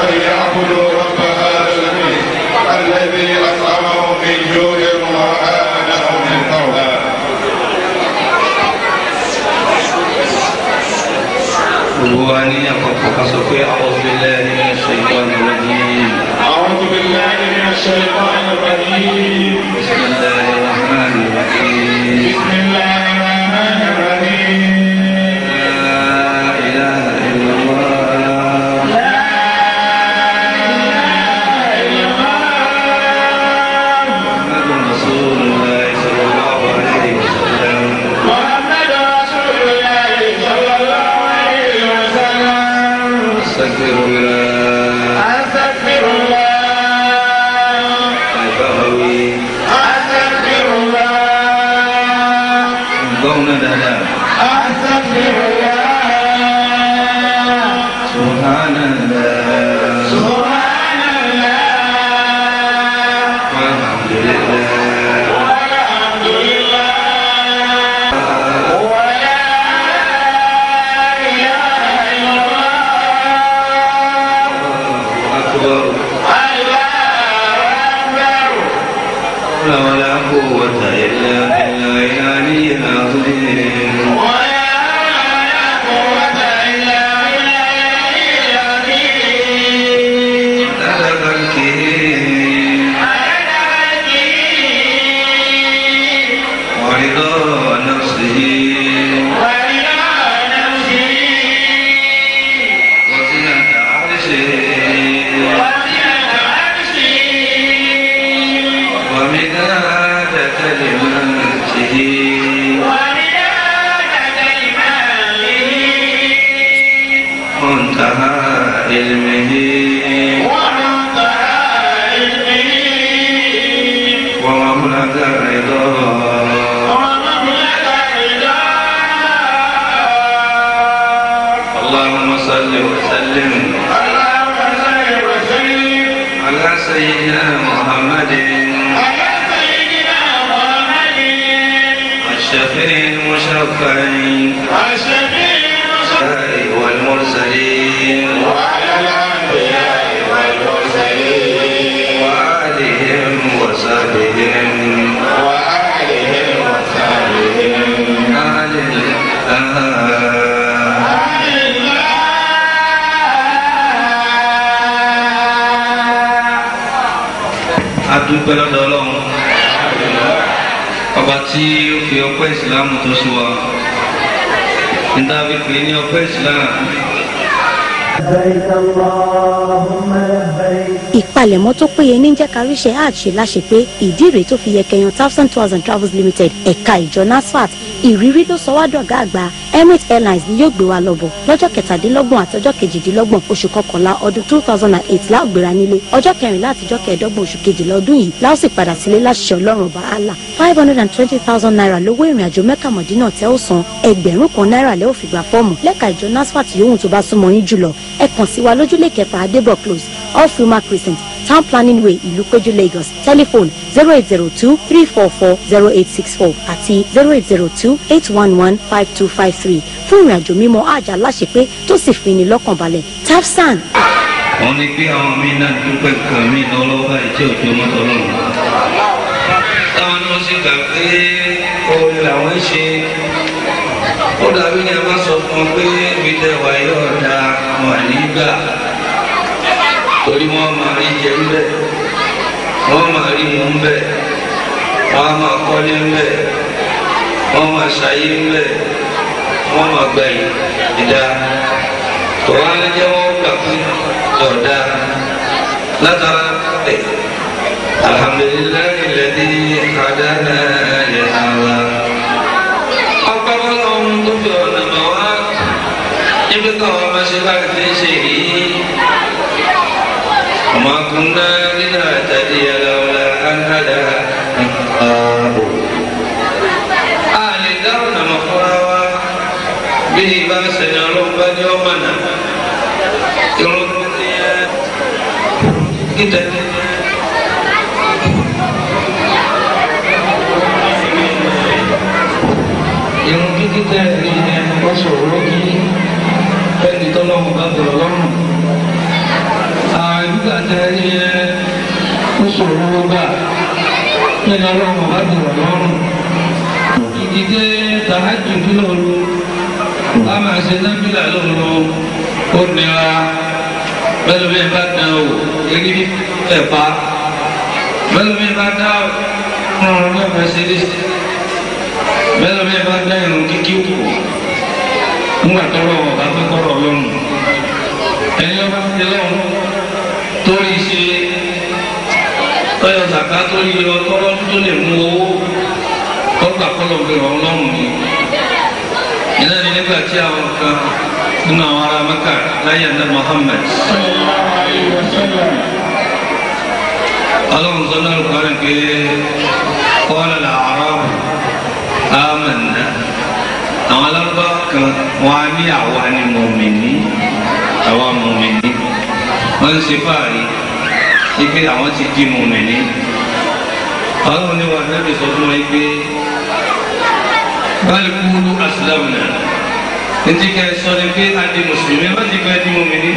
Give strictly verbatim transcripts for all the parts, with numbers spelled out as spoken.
فليعبدوا رب هذا البيت الذي أطعمهم من جوع وآمنهم من خوف. وأني أعوذ بالله من الشيطان الرجيم. أعوذ بالله من الشيطان الرجيم. بسم الله الرحمن الرحيم. بسم الله الرحمن الرحيم. لا إله إلا الله. لا إله إلا الله. محمد رسول الله صلى الله عليه وسلم. محمد رسول الله صلى الله عليه وسلم. أستغفر الله. أستغفر الله. البغوي. أستغفر الله. قونا دادا. أستغفر الله. سبحان الله. سبحان الله. والحمد لله. والحمد لله. ولا إله إلا الله. أكبر. الله أكبر. لا ولا قوة إلا بالله العلي العظيم. ولا قوة إلا بالله العظيم. على خلقه على ملكه ورضا نفسه ورضا نفسه وزنة عرشه وزنة عرشه ومداد كلماته ومداد كلماته منتهى علمه ومنتهى علمه ومبلغ رضاه ومبلغ رضاه. اللهم صل وسلم اللهم صل وسلم على سيدنا محمد على سيدنا محمد الشفيع المشفع الشفيع المصطفى والمرسلين وعلى الأنبياء والمرسلين وآلهم وصحبهم وآلهم وصحبهم آل الله. adúpẹ́ lọ́dọ̀ Ọlọ́run ọba tí ó fi ọpẹ́ ìsìlámù tó sí wa níta fi pè ní ọpẹ́ ìsìlámù. لبيك اللهم لبيك. ìpalẹ̀mọ́ tó péye ní jẹ́ káríṣẹ́ hajj ṣe láṣẹ pé ìdí rèé tó fi yẹ kẹyàn thousand thousand travels limited ẹ̀ka ìjọ nasfat ìrírí ló sọ wá dọ̀gá àgbà Emirates Airlines ni yóò gbé wa lọ́bọ̀ lọ́jọ́ kẹtàdínlọ́gbọ̀n àtọjọ́ kejìdínlọ́gbọ̀n oṣù kọkànlá ọdún two thousand and eight láògbéra nílé ọjọ́ kẹrìnlá àtijọ́ kẹẹ̀ẹ́dọ́gbọ̀n oṣù kejìlá ọdún yìí láò sì padà sílé láṣìṣẹ́ ọlọ́run ọba Allah five hundred and twenty thousand naira lówó ìrìn àjò mẹ́kà mọ̀dínà tẹ́ ó san ẹgbẹ̀rún kan náírà lẹ́ ò fi gba fọ́ọ̀mù lẹ́ka ìjọ nasfat yòówù tó bá súnmọ́ yín jùlọ ẹ kàn sí wa lójúlé kẹfà adébọ̀ close off Ruma Crescent Town Planning Way ìlú péjú Lagos telephone zero eight zero two three four four zero eight six four àti zero eight zero two eight one one five two five three fún ìrìn àjò mímọ́ àjà láṣepé tó sì fi ní lọ́kàn balẹ̀ Tafsan. wọ́n ní pé àwọn míín náà dúpẹ́ kan mí lọ́wọ́ báyìí tí òjò mọ́tò lọ́rùn. táwọn náà sì gbà pé orin làwọn ṣe ó dàbí ní a bá sọ fún ọ pé ibi tẹ wà yóò da wọn nígbà torí wọn máa rí jẹ ń bẹ wọn máa rí mu ń bẹ wọn á máa kọ́lé ń bẹ wọn máa ṣayé ń bẹ wọn máa gbẹ̀yìn ìdá tó wá lè jẹ́ wọ́n gbà fún ọ̀dà látara ẹ̀ alhamdulillahi alladhi hadana li hadha. ọ̀pọ̀ ọlọ́run tó fi ọ̀nà mọ̀ wá níbi káwọn máa ṣe láti fi ṣe yìí. وما كنا لنهتدي لولا أن هدانا الله. أهل دارنا مفراوى به بأس ربا يومنا kita yang kita ini masuk lagi dan ditolong bagi orang ní ọlọ́run bá ti wà lọ́rùn ìdíje tàájú kí lóru a máa ṣe nábìlà lóru ó nira bẹ́ẹ̀ bí ẹ bá dán o eré ẹ̀ pa bẹ́ẹ̀ bí ẹ bá dá ọ̀run náà fẹ́ ṣe dé bẹ́ẹ̀ bí ẹ bá dá irun kíkí kù ńgbà tọrọ ọba tó kọrọ ọlọ́run ẹni ọba ti lọ́run torí ṣe tọ́yọ̀ sàká torí yọ tọ́rọ́ tó lè mú owó tọ́gbà kọ́lọ̀ bẹ̀rẹ̀ ọlọ́run ni iná ni nígbà tí àwọn kan nínú àwọn ará Mẹ́kà láyé ẹ̀dá Muhammad ọlọ́run sọ náà lùkọ́ rẹ̀ pé qala al-a'rabu amanna àwọn alábá kan wọn á ní àwa ni mùmínì àwa mùmínì wọ́n ń ṣe fáàrí ipe àwọn ti di mùmínì ọlọ́run ní wà nábì sọ fún wọn pé bal qulu aslamna ntí ká ẹ sọ ni pé a di mùsùlùmí wọ́n ti fẹ́ di mùmínì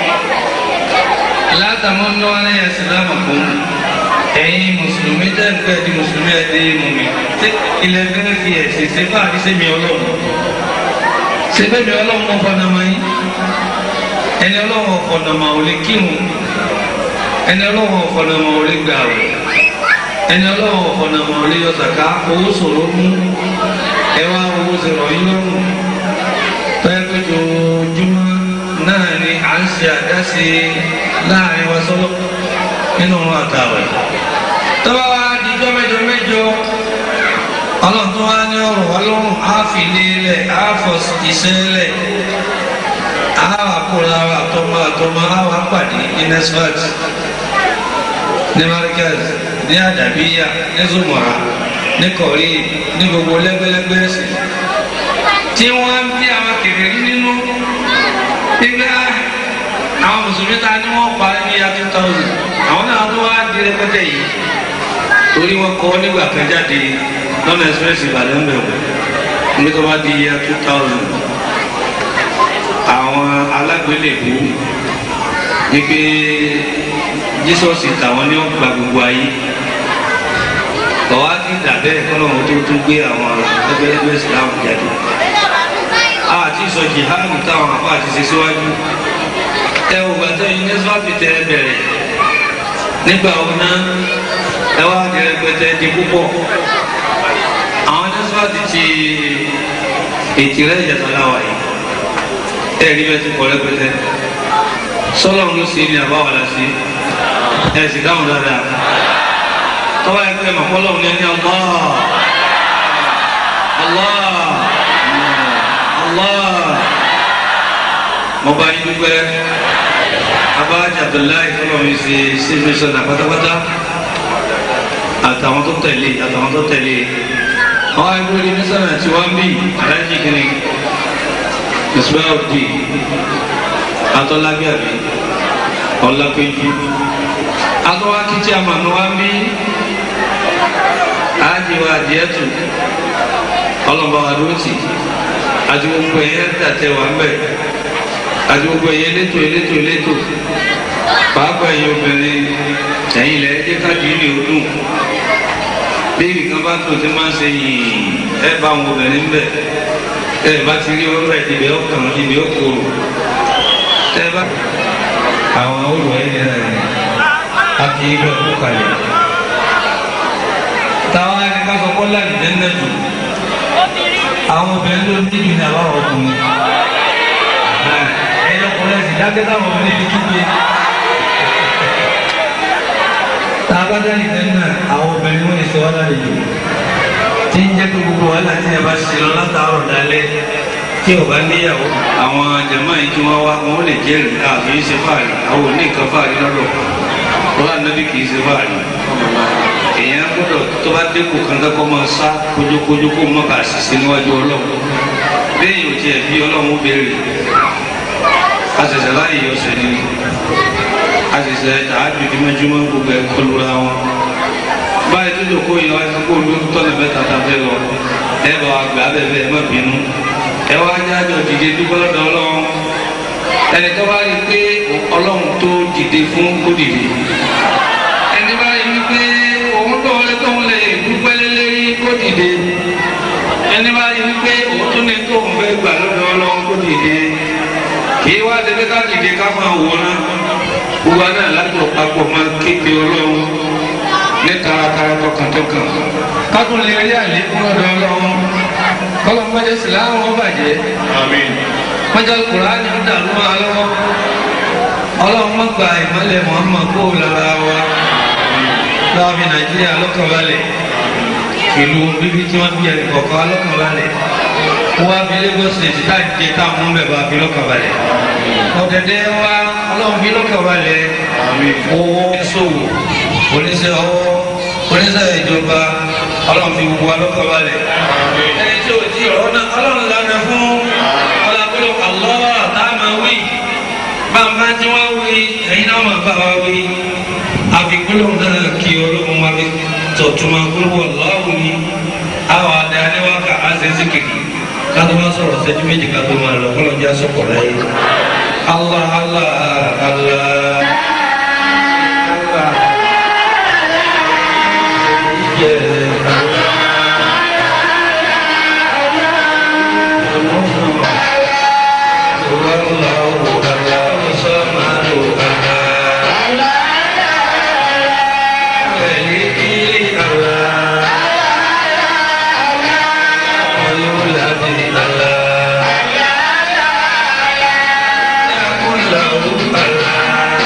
la tamannu alayya islamakum ẹ̀yin mùsùlùmí tẹ́ ń pẹ́ di mùsùlùmí ẹ̀ di mùmínì ilẹ̀ fẹ́ẹ́ fi ẹ̀sìn ṣe fáàrí sẹ́mi ọlọ́run sẹ́fẹ́ mi ọlọ́run mọ̀ fọ́nàmọ́ yín ẹni ọlọ́run ọ̀fọ̀nàmọ́ ò lè kírun ẹni ọlọ́run ọ̀fọ̀nàmọ́ ò lè gbààwẹ̀ ẹni ọlọ́run ọ̀fọ̀nàmọ́ ò lè yọ sàká owó sọ̀rọ̀ mú ẹ wá owó sọ̀rọ̀ yín lọ́rùn tọ́yẹ́ pé ojoojúmọ́ náà ni à ń ṣe àdáṣe láàrin wa sọ́lọ́ nínú ọ̀run àtàwẹ̀ tọ́ba wa dijọ́ mẹ́jọ mẹ́jọ ọlọ́run tó wá ní ọ̀rọ̀ wa lọ́rùn á fi lélẹ̀ á fọ iṣẹ́ lẹ̀ á wà kóra wa àtọmọ àtọmọ á wà pàdé ní nesfat ní marikaz ní àdàbíyà ní zumara ní kọ̀rí ní gbogbo lẹ́gbẹ́lẹ́gbẹ́ ẹ̀sìn tí wọ́n ń bí àwọn kèfèrí nínú nígbà àwọn mùsùlùmí ta ni wọ́n pa ní ya two thousand àwọn náà tó wá di rẹpẹtẹ yìí torí wọn kọ́ nígbà kan jáde lọ́nà express ìbàdàn bẹ̀rù níbi tó bá di year two thousand àwọn alágbélébú wípé Jesus tàwọn ní ọgbà gbogbo ayé ọ̀wá ti dàbẹ́ kọ́lọ́run tó tún gbé àwọn ẹgbẹ́lẹ́gbẹ́ Islam jáde àti sọ jihad táwọn àpá àti ṣe síwájú ẹ ò gbàtẹ́ unesco tẹ bẹ̀rẹ̀ nígbà ọ̀nà ẹ wá di rẹpẹtẹ di púpọ̀ àwọn unesco ti ti ètì rẹ̀ ìjàtàláwà yìí ẹ rí bẹ́ẹ̀ ti kọ́ rẹpẹtẹ sọlọ́run ló ṣe ní àbáwọlá sí ẹ sì dáhùn dáadáa tọ́wọ́ ẹgbẹ́ mọ̀kọ́lọ́run ní ẹni Allah Allah Allah mo bá yín dúpẹ́ abájáde Abdullahi tọ́lọ́run ṣe ṣe fi sọ̀dà pátápátá àtàwọn tó tẹ̀lé àtàwọn tó tẹ̀lé àwọn ẹgbẹ́ orí mísàlẹ̀ tí wọ́n ń bì aláìjí kiri ìsúbẹ́ òdì atọ́lágbàbí ọlápẹ́jù atọ́wákìtì àmàlù wa ń bí àjíwá àdìẹ́tù ọlọ́mọba lóòtì àti gbogbo ẹ̀yẹ tàtẹ̀ wà ń bẹ̀ àti gbogbo ẹ̀yẹ elétò elétò elétò pàápàá ẹ̀yẹ obìnrin ẹ̀yìn ilẹ̀ ẹ̀jẹ̀ káàdì ìrì ọdún bíbí kan bá tó ti máa ń ṣe yìí ẹ̀ bá àwọn obìnrin bẹ̀ ẹ̀ bá ti rí ọ̀rọ̀ ẹ̀ ibẹ̀ ọkàn ibẹ̀ ọkọ̀rọ̀ ẹ̀ bá àwọn olùwẹ̀ yẹn rẹ̀ àti ibẹ̀ ọkọ̀ kalẹ̀ táwa ẹni ká sọ kọ́ láti dẹ́ndẹ́ jù àwọn obìnrin ló ní ìdí ní àbáwọ̀ ọkùnrin ẹ̀yìn ọkùnrin ẹ̀sìn dákẹ́ táwọn obìnrin fi kíkẹ́ táwa dáni dẹ́ndẹ́ àwọn obìnrin wọ́n ṣe wá lálejò tí ń jẹ́ pé gbogbo wàhálà tí ẹ bá ṣe lọ látàárọ̀ dalẹ́ tí o bá níyàwó àwọn jàmáà yìí tí wọ́n wá wọn lè jẹ́rìí àfi ṣe fáàrí àwọn ò ní nǹkan fáàrí lọ́dọ̀ wọn ànábì kì í ṣe fáàrí èèyàn gbọ́dọ̀ tó bá dẹ́kun kankan kọ́ máa sá kójókójó kó má bàa ṣiṣẹ́ níwájú ọlọ́run bẹ́ẹ̀ yóò tiẹ̀ bí ọlọ́run béèrè àṣẹ̀ṣẹ̀ láàyè ọ̀sẹ̀ ni àṣẹ̀ṣẹ̀ tààjú di mẹ́jọ́mọ́ gbogbo ẹ̀ kọlu ra wọn báyìí tó dòkó yìí wáyé kó lóun tọ́lẹ̀ mẹ́ta tá a fẹ́ lọ ẹ bá wa gbà bẹ́ẹ̀ bẹ́ẹ̀ má bínú ẹ wá jáde òdìdé dúpẹ́ lọ́dọ̀ ọlọ́run ẹni tó bá rí i pé ọlọ́run tó dìde fún kó dìde ẹni bá rí i pé òun tó wọlé tó ń lè ẹni bá yẹ wípé òun tún ní tó ń fẹ́ gbà lọ́dọ̀ ọlọ́run kó dìde kí wá dédé ká dìde ká máa wòran gbogbo náà látọ̀ papọ̀ máa kéde ọlọ́run ní taratara tọkàntọkàn kákun lè rí àlékún lọ́dọ̀ ọlọ́run kọ́lọ́ mọ́jọ́ síláàmù wọn bàjẹ́ mọ́jọ́ kùránì ń dàrú máa lọ́wọ́ ọlọ́run má gba ìmọ́lẹ̀ Muhammad kó lára wa lọ́wọ́ fi Nàìjíríà lọ́kànbalẹ̀ ìlú bíbí tí wọ́n bí ẹnì kọ̀ọ̀kan lọ́kànbalẹ̀ wọ́n á fi Lagos state tá ìdíje táwọn ń bẹ̀ bá fi lọ́kànbalẹ̀ ọ̀dẹ̀dẹ̀ wa ọlọ́run fi lọ́kànbalẹ̀ owó ṣòwò oníṣẹ́ ọwọ́ oníṣẹ́ ìjọba ọlọ́run fi gbogbo wa lọ́kànbalẹ̀ ẹni tí ò tí ọ̀rọ̀ náà ọlọ́run lánàá fún ọlọ́run àlọ́ àtàmà wí bàbá tí wọ́n wí ẹ̀yin náà máa bá wa wí àfikúnlò náà kí ọlọ́run wa fi tọ̀tùmọ̀ gbólóhùn ọ̀làwùn ni àwọn àdáni wa kà á ṣe sí kìkì kátó máa sọ̀rọ̀ ṣẹ́jú méjì kátó máa lọ kọ́lọ́ jẹ́ àṣọpọ̀ láyé Allah Allah Allah. Allah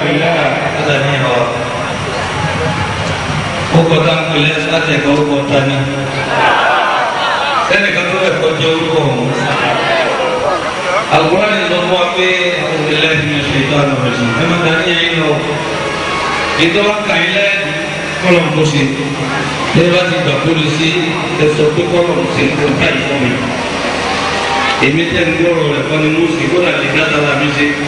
بالله أذني هوا وقتان كلية ساتي كور قتاني سنة كتير كتير كوم القرآن يقول في أعوذ بالله من الشيطان الرجيم كما تاني إنه itu kaila kolom musim lewat di polisi sesuatu kolom musim kontai kami ini yang goro lepas musik gora di kata la musik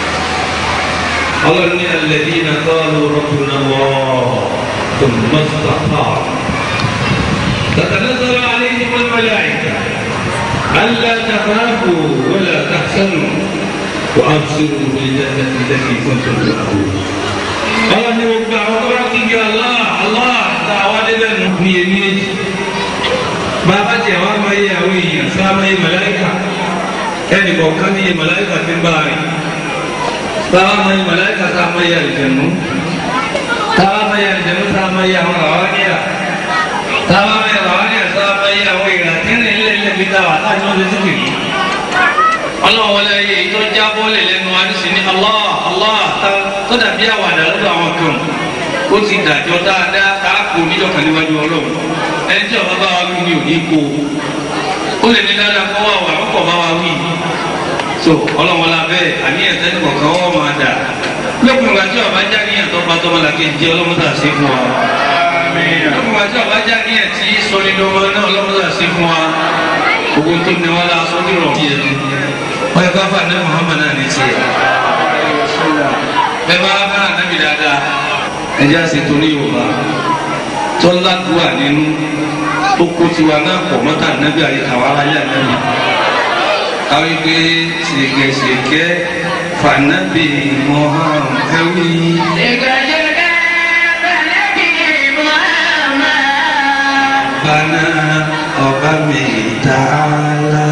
Allah ni alladina qalu rabbuna Allah thumma istaqamu tatanazzalu alaihim almalaika alla takhafu wa la tahzanu wa abshiru bil jannati allati kuntum tu'adun. Allah ni orang tinggi Allah, Allah tawa dia ni ni. Bapa jawab mai awi, sama ai malaika. Ini bukan ni malaika timbari. Sama mai malaika sama ai aljannu. Sama ai aljannu sama ai rawaniya. Sama ai rawaniya sama ai awi. Ini illa illa bidawa. Tak ada rezeki. Allah wala itu jabo le le nuan sini Allah Allah to da biya wa da lo àwọn kan ó ti dájọ́ dáadáa ta ko ni do kan níwájú Ọlọ́run en tí ó bá wa wí ni ó ní ko ó lè ní dáadáa ko wa wa ko bá wa wí so Ọlọ́run wala be ani e tani ko kan o ma da lókun wa tí ó bá já ni to ba to ma la ke je Ọlọ́run ta ṣe fún wa àmín lókun wa tí ó bá já ni tí so ni do ma na Ọlọ́run ta ṣe fún wa ogun tó ní wala so ni ro ti wọ́n yẹ ká fún àná Muhammad náà ní tiẹ̀ bẹ́ẹ̀ bá fún ànábì dáadáa ẹ̀jẹ̀ àṣetò ní Yorùbá tó ládùúgbà nínú tó kó tiwa náà pọ̀ mọ́tà ànábì àyíkáwá aráyé ànábì káwé pé ṣègẹ̀ṣègẹ̀ fànábì Muhammad ẹ̀wí. ṣègẹ̀ṣègẹ̀ fànábì Muhammad. bana ọba mi tààlà.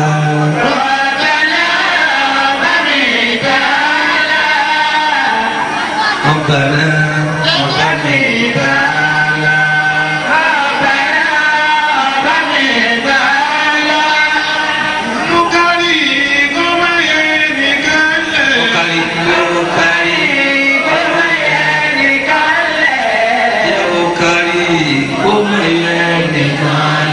ربنا وبني تعالى ربنا وبني تعالى نكري كما يدك نكري نكري كما يدك نكري كما يدك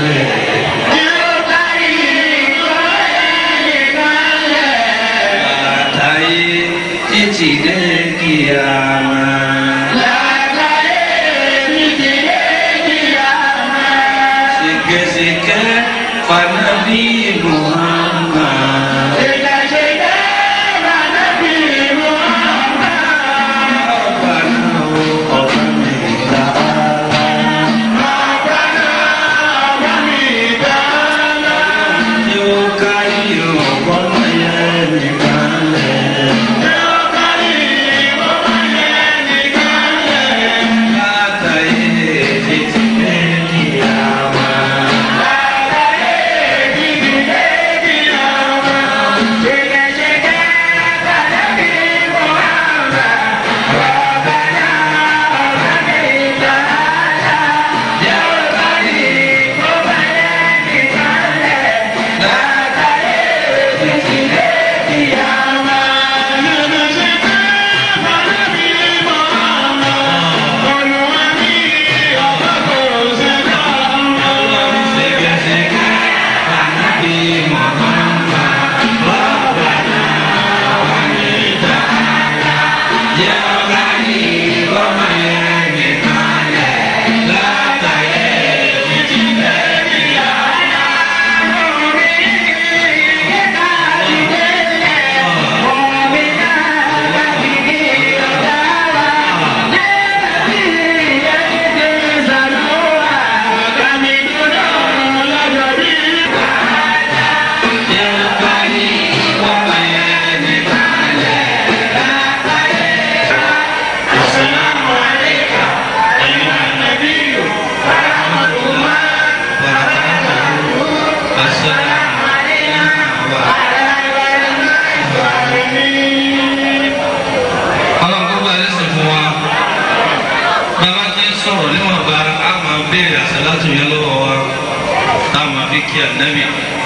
kí ànábì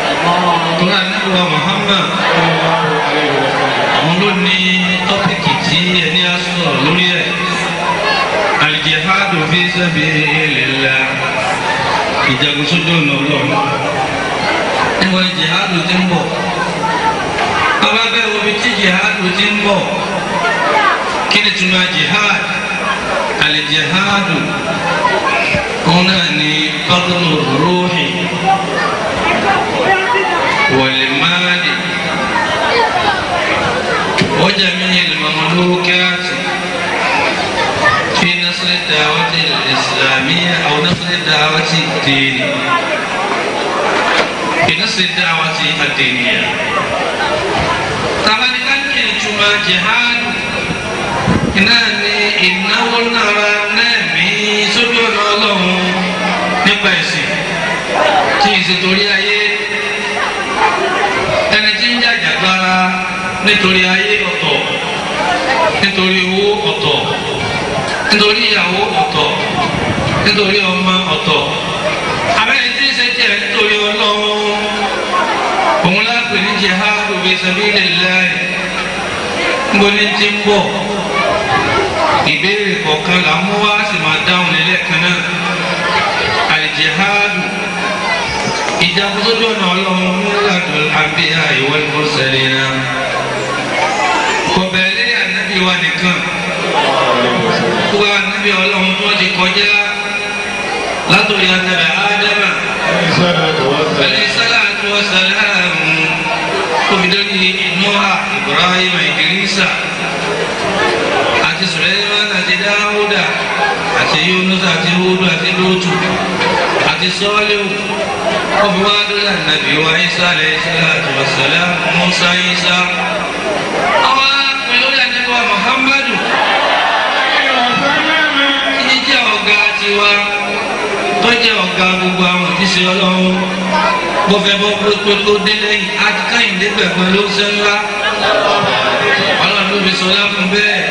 tóra ànábì wa Muhammad àwọn ló ní tọ́pìkì tí ẹni sọ̀rọ̀ lórí ẹ̀ al-jihadu fi sabilillah ìjagun sójú ọ̀nà ọlọ́run níwọ̀n jihadu ti ń bọ̀ bàbá bẹ́ẹ̀ wo bí tí jihadu ti ń bọ̀ kí ni túmọ̀ jihad al-jihadu òun náà ni qatlu ruhi wal mali wa jami'il mamlukat fi nasr ad-da'wati al-islamiyya aw nasr ad-da'wati ad-dini fi nasr ad-da'wati ad-diniyya. Tabani kan kí ni túmọ̀ jihad náà ni ìnáwó nára náà mí sójú ọ̀nà ọlọ́run nípa ẹ̀sìn tí ìṣètòrí ayé ẹni tí ń jàjàgbara nítorí ayé ọ̀tọ̀ nítorí owó ọ̀tọ̀ nítorí ìyàwó ọ̀tọ̀ nítorí ọmọ ọ̀tọ̀ abẹ́rẹ́ tí ń ṣe jẹ́ nítorí ọlọ́run òun lápè ní jihadu fi sabilillah níbo ni ti ń bọ̀ ìbéèrè kọ̀ọ̀kan là ń mú wá sì máa dáhùn lẹ́lẹ́kan náà al-jihadu ìjagun sójú ọ̀nà ọlọ́run milladul anbiya wal mursalina kò bẹ̀rẹ̀ ànábì wa nìkan wá ànábì ọlọ́run tó ti kọjá látòrí ànábì ádámà alayhi salatu wa salam kòmìdọ́ni Nuha Ibrahim Idrisa àti Sulaiman àti Dáúdà àti Yunus àti Hudu àti Lótù àti Sọ́ọ́lẹ́wù ọ̀bùwádùn ànábì wa Isa alayhi salatu wa salam Musa Isa àwọn pẹ̀lú ànábì wa Muhammadu kí jẹ́ ọ̀gá tiwa tó jẹ́ ọ̀gá gbogbo àwọn òjíṣẹ́ Ọlọ́run bó fẹ́ bọ́ pé tó dé lẹ́yìn adìkáyìndé gbẹ̀gbẹ̀ ló ṣe ńlá Ọlọ́run ló fi sọlá fún bẹ́ẹ̀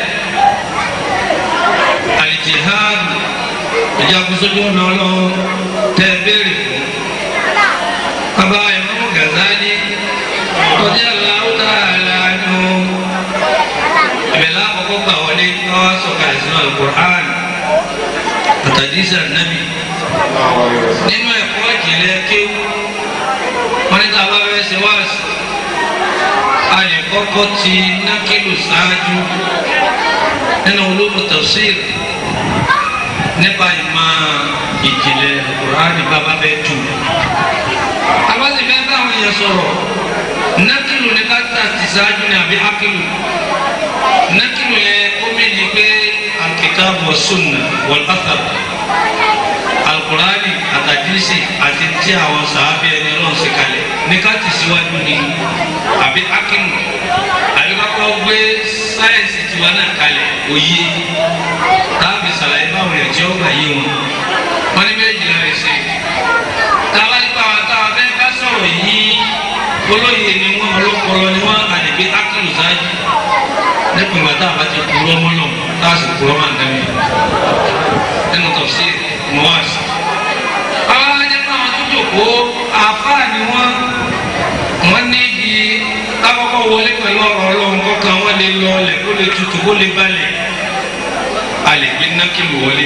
al-jihadu ìjagun sójú ọ̀nà Ọlọ́run tẹ́ béèrè fún bàbá Imam Ghazali radiyallahu ta'ala anhu ìbẹ̀lá àkọ́kọ́ gbà wọlé káwá sọ̀kalẹ̀ sínú al-Qur'an àtàdísà nàbì nínú ẹ̀kọ́ ìjìnlẹ̀ kéwù wọ́n ní ká bá fẹ́ ṣe wáàsí a lè kọ́kọ́ ti nákìlù ṣáájú nínú ulúmu tafsir nípa ìmọ̀ ìjìnlẹ̀ Kùránì bàbá bẹ́ẹ̀ tù. Abáṣe fẹ́ bá àwọn èèyàn sọ̀rọ̀ nákìlù ní ká tà ti ṣáájú ní àbí ákìlù. Nákìlù yẹn ó mi ní pé al-kitab wa sunnah wal athar al-Qur'ani àtàdísì àti tí àwọn sàábì ẹni ọlọ́run sì kalẹ̀ ní ká ti síwájú ni àbí ákìlù àbí kákọ́ gbé sáyẹ̀nsì tiwa náà kalẹ̀ òye táàbì sàlàyé báwọn èèyàn tí ó gbà yé wọn wọn ní méjì náà rẹ̀ ṣe táwa nípa àwọn táwa fẹ́ bá sọ̀rọ̀ yìí olóye ni wọn ọlọ́pọlọ ni wọn àdìgbé ákìlù sáájú nípa ìgbà tá a bá ti kúrọ́ mọ́ náà tá a sì kúrọ́ máa ń dẹ́mi nínú tafsir mọ́wáàsì. àwọn ajẹ́pọ̀ àwọn tó jòkó àáfàá ni wọ́n wọ́n ní ibi kákọ́kọ́ wọlé pẹ̀lú ọ̀rọ̀ ọlọ́run kọ́kàn wọ́n lè lọ ọlẹ̀ kó lè tutù kó lè balẹ̀ a lè gbé nákìlù wọlé.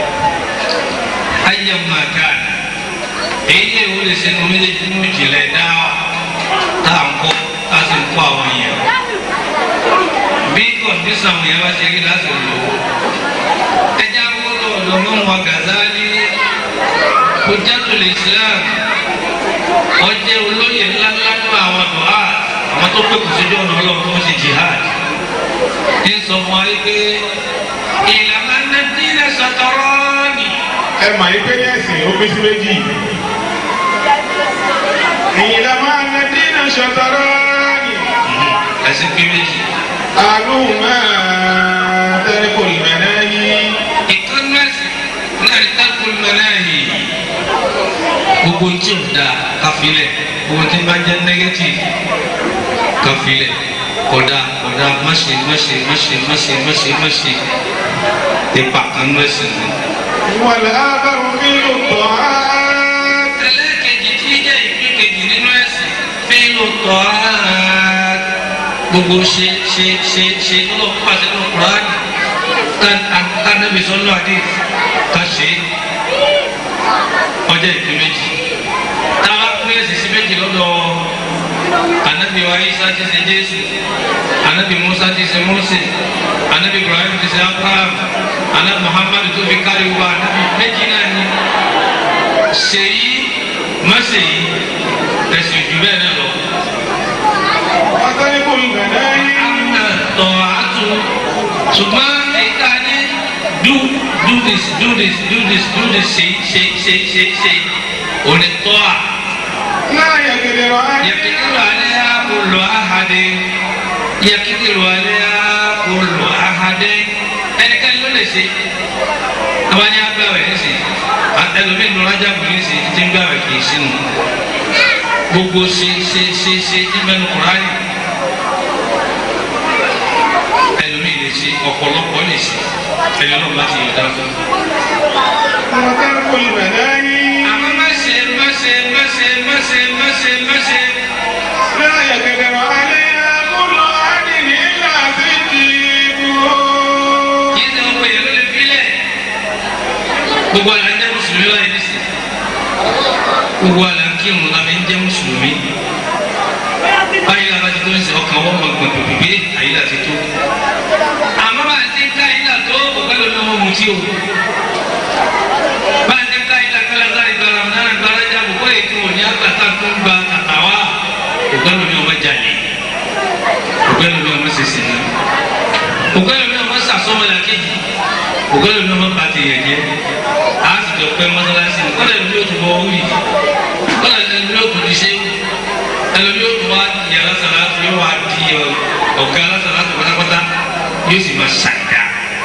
ayé máa ká èyí lè wọlé sínú méjèèjì nínú ìjìnlẹ̀ dáwà tá à ń kọ́ tá a sì ń kọ́ àwọn èèyàn. bí kọ̀ǹdíṣàn àwọn èèyàn bá ṣe rí láti lò ó. ẹjẹ́ àwòrán ọ̀dọ́ mọ́ wọn Ghazali Hujjatul Islam wọ́n jẹ́ olóyè ńláńlá nínú àwọn dùhà àwọn tó pè kò síjú ọ̀nà ọlọ́run tó ń ṣe jihad. ń sọ fún wa pé ìlànà nàìjíríà ṣàtọ̀rọ̀ọ̀nì. ẹ mà yí pé ní ẹ̀sìn ó pín sí méjì. ìlànà nàìjíríà ṣàtọ̀rọ̀ọ̀nì. ẹ̀sìn pín méjì. àlùmọ́ tẹ́lifù lẹ́nà yìí. ìkànnì ẹ̀sìn náà ní tẹ́lifù lẹ́nà yìí. gbogbo tí o da kafilẹ gbogbo tí bá jẹ negative kafilẹ kódà kódà masi masi masi masi masi masi ipa kan ló ẹsẹ ní. wàlẹ́ abẹ́rù mi ló tọ́ á. tẹ́lẹ̀ kejì tí jẹ́ ìpín kejì nínú ẹ̀sìn fi ló tọ́ á. gbogbo ṣe ṣe ṣe ṣe lọ́wọ́ pàṣẹ lọ́wọ́ Kùránì tánàbí sọ́nù àdé ká ṣe ọjọ́ ìpè méjì táwa pín ẹ̀sìn sí méjì lọ́dọ̀ anabi wa Isa ti ṣe Jésù anabi Musa ti ṣe Mose anabi Ibrahim ti ṣe Abraham anabi Muhammadu tó fi kárí wa anabi méjì náà ni ṣèyí má ṣèyí ẹ̀sìn jù bẹ́ẹ̀ náà lọ. وطيب البدائل tọ̀ àtú ṣùgbọ́n ẹ̀ka ní do do this do this do this do this ṣe ṣe ṣe ṣe ṣe òní tọ́ à. لا يقدر عليه يقدر عليها كل أحد يقدر عليها كل أحد ẹnikẹ́ni ló lè ṣe àwọn ní agbáwẹ̀ ní ṣe ẹlòmíì ló rájà bù ní ṣe títí ń gbàwẹ̀ kì í sínú gbogbo ṣe ṣe ṣe ṣe tí mẹ́nu Kùránì ẹlòmíì lè ṣe ọ̀pọ̀lọpọ̀ lè ṣe ẹni náà bá ti yọ̀ dáa fún. وترك البدائل àmọ́ má ṣe má ṣe má ṣe má ṣe má ṣe má ṣe. لا يقدر عليها كل أحد إلا صديقه yìí ni ọkọ yẹn ló lè filẹ̀ gbogbo àlà ń jẹ́ mùsùlùmí láyé nísì gbogbo àlà ń kírun la fi ń jẹ́ mùsùlùmí báyìí la bá ti tó ń sè ọkàn wọ́n mọ̀ gbọ̀n pèpè àyè la ti tó àmọ́ bá a ti ń ká àyè la tó ọ̀gá ló ní wọn mú tí o bá a ti ń ká àyè la kálá sáré gbàrà náà gbàrà jà bùkọ́ ètò òní àgbàtà tó ń gba tàtà wá ọ̀gá ló ní ọmọ jalè ọ̀gá ló ní ọmọ sèse náà ọ̀gá ló ní ọmọ sàsọ́mọ́ la kéjì ọ̀gá ló ní ọmọ pàtẹ yẹn jẹ́ a sì jọ pé mọ́sálásí ni kọ́lá ẹ̀mí yóò tún bọ́ wúyì kọ́lá ẹ̀mí yóò tún di sẹ́wù ẹ̀mí yóò tún wá di alásàlá yóò wá di ọ̀gá alásàlá tó pátápátá yóò sì máa ṣàìdá.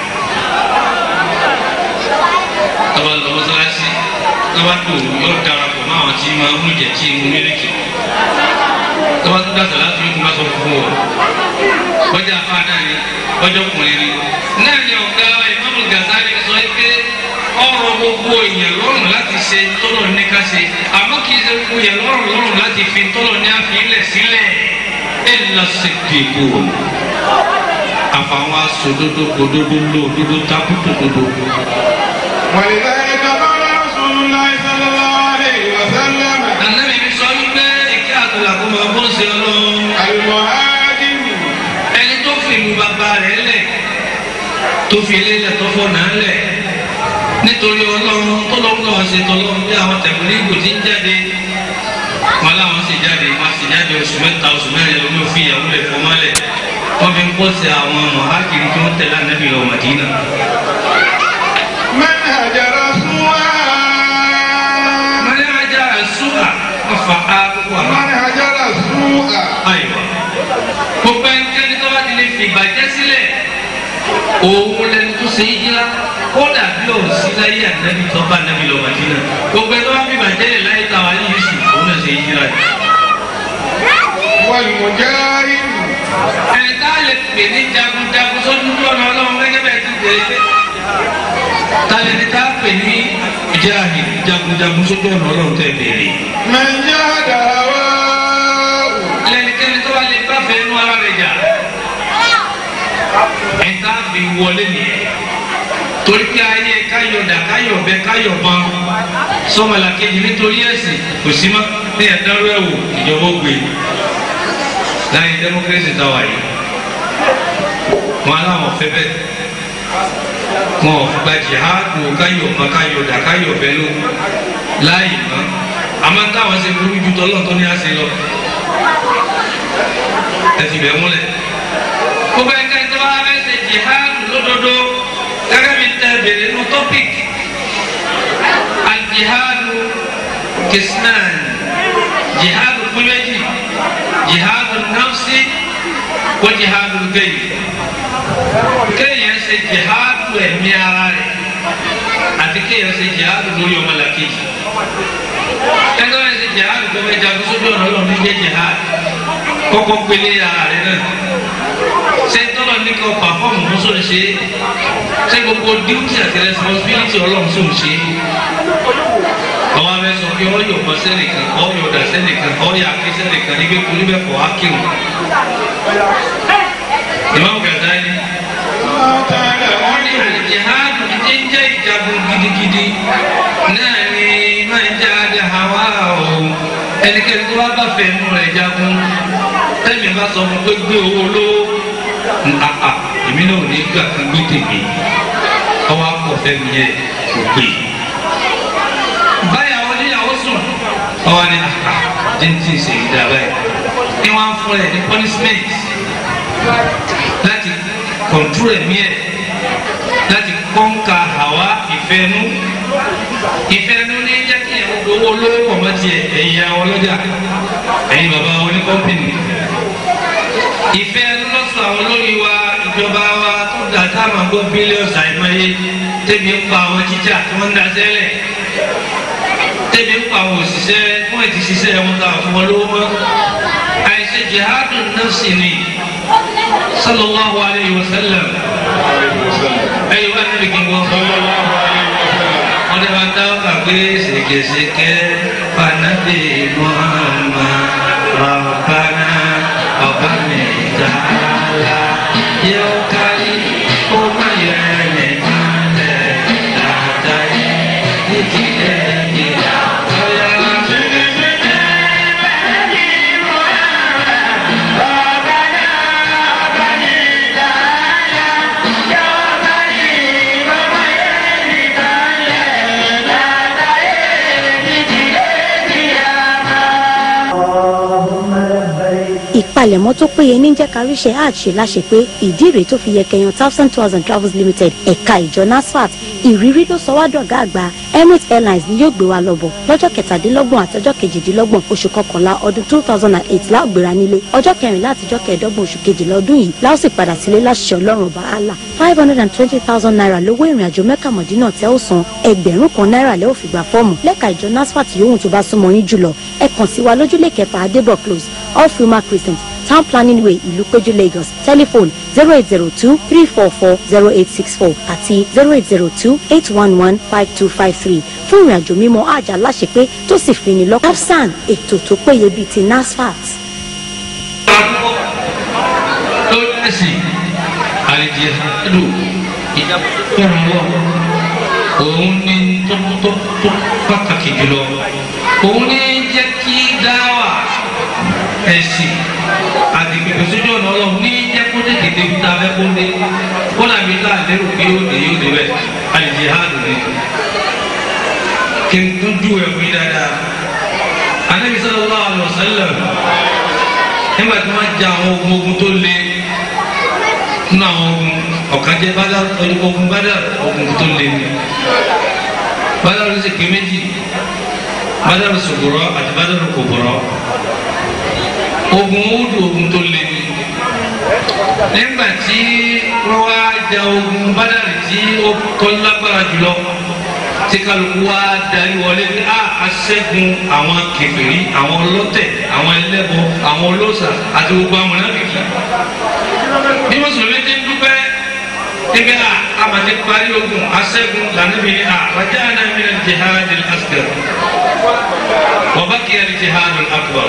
tọ́ba lọ mọ́sálásí tọ́ba tó yóò darapọ̀ mọ́ àwọn tí máa ń jẹ́ tí ń mílíkì tọ́ba tó dá sàlá tó yóò tún bá sọ fún wọn ọjà afáàdá ni ọjọ́ kùnrin ni náà ni ọ̀gá Imam Ghazali sọ pé ọ̀rọ̀ gbogbo èèyàn lọ́rùn láti ṣe tọ́lọ̀ ní ká ṣe àmọ́ kì í ṣe gbogbo èèyàn lọ́rùn lọ́rùn láti fi tọ́lọ̀ ní àfi ilẹ̀ sílẹ̀ ẹ̀ lọ sí gbègbò àfàwọn aṣòdodo gbòdodo lò dodo takutu dodo. ولذلك قال رسول الله صلى الله عليه وسلم Ànábì mi sọ wípé ìkẹ́ àtàlà kó máa bọ́ sí ọlọ́run. المهاجر ẹni tó fi ìlú bàbá rẹ̀ lẹ̀ tó fi ilé lẹ̀ tó fọ́ náà lẹ̀ nítorí ọlọ́run tó lọ́wọ́ náà ṣe tọ́lọ́run bí àwọn tẹ̀kùnrin ìgbò ti ń jáde wọn láwọn sì jáde wọn sì jáde oṣù mẹ́ta oṣù mẹ́rin lómi òfin ìyàwó lẹ̀ fọ́ mọ́lẹ̀ wọ́n fi ń pọ̀ sí àwọn mọ̀hákìrì tí wọ́n tẹ̀lé Ànábì lọ Mádínà. من هجر سوءا mọ̀lẹ́ ajá àṣùwà ọ̀fà àbúkù àmà. من هجر سوءا ayiwa gbogbo ẹnikẹ́ni tó bá ti lè fi ìbàjẹ́ sílẹ̀ òun lẹni tó ṣe é yíra kódà bí òun sí láyé Ànábì tó bá Ànábì lọ Mádínà gbogbo ẹni tó bá fi ìbàjẹ́ lẹ̀ láyé táwa yìí sì òun náà ṣe é yíra yìí. والمجاهد ẹni tá a lè pè ní jagunjagun sójú ọ̀nà ọlọ́run gẹ́gẹ́ bẹ́ẹ̀ ti dé tálẹ̀ ní tá a pè ní ìjáàhì jagunjagun sójú ọ̀nà ọlọ́run tẹ̀ béèrè. من جاهد هواه lẹ́nikẹ́ni tó bá lè bá fẹ́ inú ara rẹ̀ jà ẹ̀ta fi wọlé nìyẹn torí pé ayé káyọ̀dà káyọ̀bẹ káyọ̀bọ̀n sọmọlá kejì nítorí ẹ̀sìn kò sí mọ́ ní ẹ̀dáró ẹ̀wò ìjọba ògbé láyé democracy táwa yìí wọn aláwọ̀ fẹ́ bẹ́ẹ̀ wọn ò gba jihadu káyọ̀bọ̀n káyọ̀dà káyọ̀bẹ ló láyé mọ́ àmọ́ táwọn ṣe burú ju tọ́lọ́ tó ní àṣẹ lọ ẹtì bẹ̀ múlẹ̀. gbogbo ẹ̀ka tó wá fẹ́ ṣe jihadu lódodo gẹ́gẹ́ bí tẹ bèrè nínú topic aljihadu kisnan jihadu kúlẹ́jì jihadu nafsi wa jihadu gẹ́yì kéèyàn ṣe jihadu ẹ̀mí ara rẹ̀ àti kéèyàn ṣe jihadu lórí ọmọlàkejì ẹgbẹ́ wọn ṣe jihadu tó fẹ́ jagun sójú ọ̀nà ọlọ́run ní jẹ́ jihadu kọ́kọ́ pélé ara rẹ̀ náà ṣé tọ́lọ̀ ní kọ́ pàfọ́ọ̀mù fún sóun ṣe ṣé gbogbo duty àti responsibility ọlọ́run sóun ṣe àwọn abẹ sọ pé ọyọ ọmọ sẹ́nìkan ọyọ ọ̀dà sẹ́nìkan ọyọ àké sẹ́nìkan níbi kú níbẹ̀ kọ́ ákìrù Imam Ghazali wọ́n ní ẹnikẹ́ni tó bá bá fẹ́ inú rẹ̀ jagun tẹ́mi bá sọ fún pé gbé owó lówó àà èmi náà ò ní gbà kan gbé tèmi ọwọ́ akọ̀fẹ́ mi yẹ kò pè báyàwó níyàwó sùn ọwọ́ ni àà jíǹtì ṣe ìdá báyìí ni wọ́n á fún ẹ ní punishment láti kọ̀ntúrò ẹ̀mí ẹ̀ láti kọ́ńkà àwa ìfẹ́nu ìfẹ́nu ní jẹ́ kí ẹ̀wọ̀n owó olówó pọ̀ mọ́ tiẹ̀ ẹ̀yìn àwọn ọlọ́jà ẹ̀yìn bàbá wọn ní kọ́mpìnì ìfẹ́nu lọ́sọ̀ àwọn olórí wa ìjọba wa tó dà táwọn gbọ́ bílíọ̀nù àìmọye tẹ̀mí ń pa àwọn jíjà tí wọ́n ń daṣẹ́lẹ̀ tẹ̀mí ń pa àwọn òṣìṣẹ́ fún ètí ṣiṣẹ́ wọn tó àwọn fún olówó mọ́ àìṣe jihadun nafsi ni sallallahu alayhi wa sallam ayi wa nabi kin wo sallallahu alayhi wa sallam ọdẹ wa ta ka gbé ségesège fanabi muhammad rabbana ọba mi taala yóò kárí ó má yẹ ẹni alẹ dáadáa yìí kí ẹ yíra ọyà. ìpalẹ̀mọ́ tó péye ní jẹ́ káríṣẹ́ hajj ṣe láṣẹ pé ìdí rèé tó fi yẹ kẹyàn thousand thousand travels limited ẹ̀ka ìjọ nasfat ìrírí ló sọ wá dọ̀gá àgbà Emirates Airlines ni yóò gbé wa lọ́bọ̀ lọ́jọ́ kẹtàdínlọ́gbọ̀n àtọjọ́ kejìdínlọ́gbọ̀n oṣù kọkànlá ọdún two thousand and eight láògbéra nílé ọjọ́ kẹrìnlá àtijọ́ kẹẹ̀ẹ́dọ́gbọ̀n oṣù kejìlá ọdún yìí láò sì padà sílé láṣìṣẹ́ ọlọ́run ọba Allah five hundred and twenty thousand naira lówó ìrìn àjò mẹ́kà mọ̀dínà tẹ́ ó san ẹgbẹ̀rún kan náírà lẹ́ ò fi gba fọ́ọ̀mù lẹ́ka ìjọ nasfat yòówù tó bá súnmọ́ yín jùlọ ẹ kàn sí wa lójúlé kẹfà adébọ̀ close off Roma Crescent Town Planning Way Ìlúpéjú Lagos telephone zero eight zero two three four four zero eight six four àti zero eight zero two eight one one five two five three fún ìrìnàjò mímọ́ àjà láṣepé tó sì fi ní lọ́kàn. Afsan ètò tó péye bíi ti NASFAT. lórí ẹ̀sìn àlejò ìdábòbò òun ní tó tó tó pàtàkì jùlọ òun ní jẹ́ kí dáwà ẹ̀sìn àdìgbò sójú ọ̀nà ọlọ́run ní jẹ́ kó tètè débi tá a fẹ́ kó dé kó làbí tá a lérò pé yóò dé yóò dé bẹ́ẹ̀ àlejò hàn lóde kí n tún ju ẹ̀fọ́ yìí dáadáa Ànábì sallallahu alaihi wasallam nígbà tí wọ́n ja àwọn ogun ogun tó le nínú àwọn ogun ọ̀kan jẹ́ Badar ogun Badar ogun tó le ni Badar ló sì pé méjì Badar Sughra àti Badar Kubra ogun Uhud ogun tó le ni nígbà tí wọ́n wá ja ogun Badar tí ó tọ́ lágbára jùlọ tí kálukú wá darí wọlé pé a aṣẹ́gun àwọn kèfèrí àwọn ọlọ́tẹ̀ àwọn ẹlẹ́bọ àwọn olóòṣà àti gbogbo àwọn mọ̀nàfíkì bí mùsùlùmí ti ń dúpẹ́ ẹgbẹ́ a amadi parí ogun aṣẹ́gun lànàbí a raja'na min al-jihad al-asghar wa baqiya al-jihad al-akbar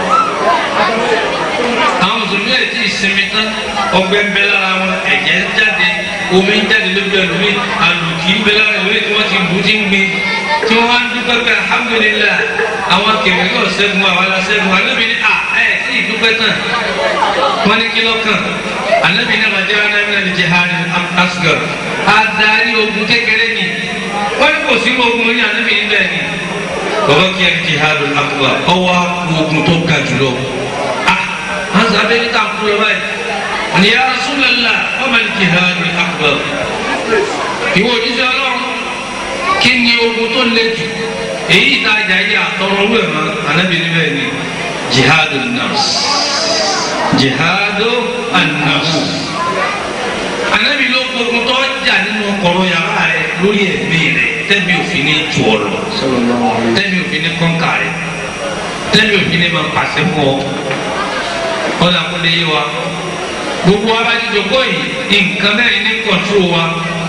àwọn mùsùlùmí ẹ̀ tí ìsinmi tán ọgbẹ́ ń bẹ lára wọn ẹ̀jẹ̀ ń jáde omi ń jáde lójú ẹlòmí àlùkì ń bẹ lára ìwé tí wọ́n ti bù tí ń gbin tí wọ́n wá ń dúpẹ́ pé alhamdulillah àwọn kèmí yóò ṣẹ́gun àwọn aláṣẹ́gun anábì ní à ẹ̀ sí ìdúpẹ́ tán wọ́n ní kí lọ́kàn anábì ní raja'na min al-jihad al-asghar adarí ogun kékeré ni wọ́n ní kò sí ogun ní anábì ní bẹ́ẹ̀ ni bàbá kí ẹni jihad al-akbar ọwọ́ ogun tó ga jùlọ àwọn sábẹ́ ní ká kú lọ báyìí ni ya Rasulullah ọmọ al-jihad al-akbar ìwọ òjíṣẹ́ Ọlọ́run kí ni ogun tó le jù èyí ìtajà yìí àtọrọ owó ẹ̀ mọ́ anábì níbẹ̀ ni jihadu an-nafs jihadu an-nafs anábì ló gbógun tó jà nínú ọkọ̀rọ̀ yàrá rẹ lórí ẹ̀mí rẹ tẹ́bi òfin ní jù ọ lọ tẹ́bi òfin ní kọ́ńkà rẹ tẹ́bi òfin ní máa pàṣẹ fún ọ ọ̀là kó lè yé wa gbogbo abájíjọpọ̀ yìí nǹkan mẹ́rin ní kọ̀ntró wa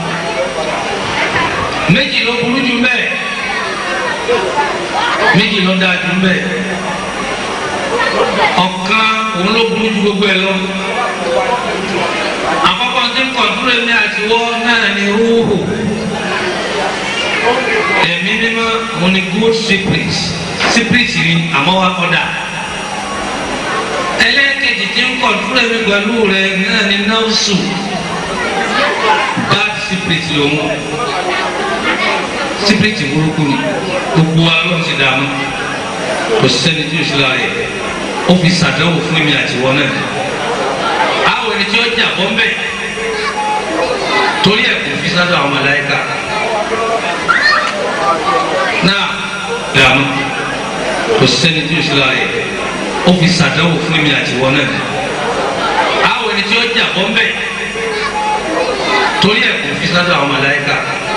méjì ló burú jù bẹ́ẹ̀ méjì ló dáa jù bẹ́ẹ̀ ọ̀kan òun ló burú jù gbogbo ẹ̀ lọ àkọ́kọ́ tí ń kọ̀ntró ẹ̀mí àtiwọ́ náà ní rúhù ẹ̀mí mímọ́ òun ni good secret sípírìtì ni àmọ́ wa ọ̀dà ẹlẹ́ẹ̀kejì tí ń kọ̀ fún ẹ̀mí pẹ̀lú rẹ̀ náà ni náùsù bad spirit lòun spirit burúkú ni gbogbo wa ló ń ti dààmú kò sẹ́ni tí o ṣe láàyè ó fi ṣàdánwò fún mi àti wọn náà àwọn ẹni tí ó jà bọ́ mbẹ́ torí ẹ̀ kò fi sádọ̀ àwọn màláíkà náà dààmú kò sẹ́ni tí o ṣe láàyè ó fi ṣàdánwò fún mi àti wọn náà àwọn ẹni tí ó jà bọ́ mbẹ́ torí ẹ̀ kò fi sádọ̀ àwọn màláíkà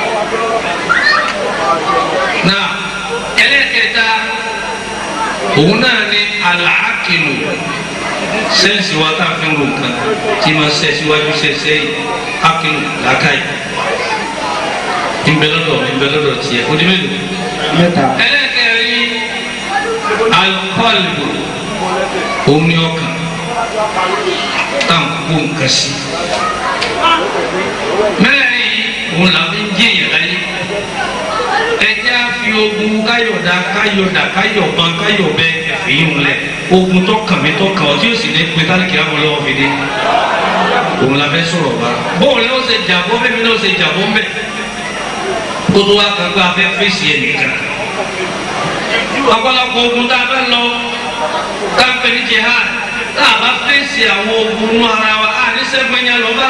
náà ẹlẹ́kẹta òun náà ni àlàákìlù sẹ́ǹsì wa tá a fi ń ro nǹkan tí ma ṣe síwájú ṣe sẹ́yìn ákìlù làákàyè ìbẹ̀lọ́dọ̀ ìbẹ̀lọ́dọ̀ tiẹ̀ ó di mélòó mẹ́ta. ẹlẹ́kẹrin alukọ́ọ̀lù òun ni ọkàn tá à ń kó nǹkan sí mẹ́rin òun là ń jẹ́ èèyàn láyé ẹjẹ́ á fi ogun káyọ̀dá káyọ̀dá káyọ̀ban káyọ̀bẹ ẹ̀fẹ̀ yìí ń lẹ̀ ogun tọkàn mi tọkàn ọtí òsì ní pé kálíkì àwọn ọlọ́wọ́ fi dé òun la fẹ́ sọ̀rọ̀ bá bóun ni ó ṣe jàbọ́ bẹ́ẹ̀ mi ni ó ṣe jàbọ́ ń bẹ̀ kó tó wá kan pé a fẹ́ fèsì ẹ̀ nìkan ọ̀pọ̀lọpọ̀ ogun tá a fẹ́ lọ tá a fẹ́ ní jihad tá a bá fèsì àwọn ogun nú ara wa a ní sẹ́gbẹ́nyà lọ bá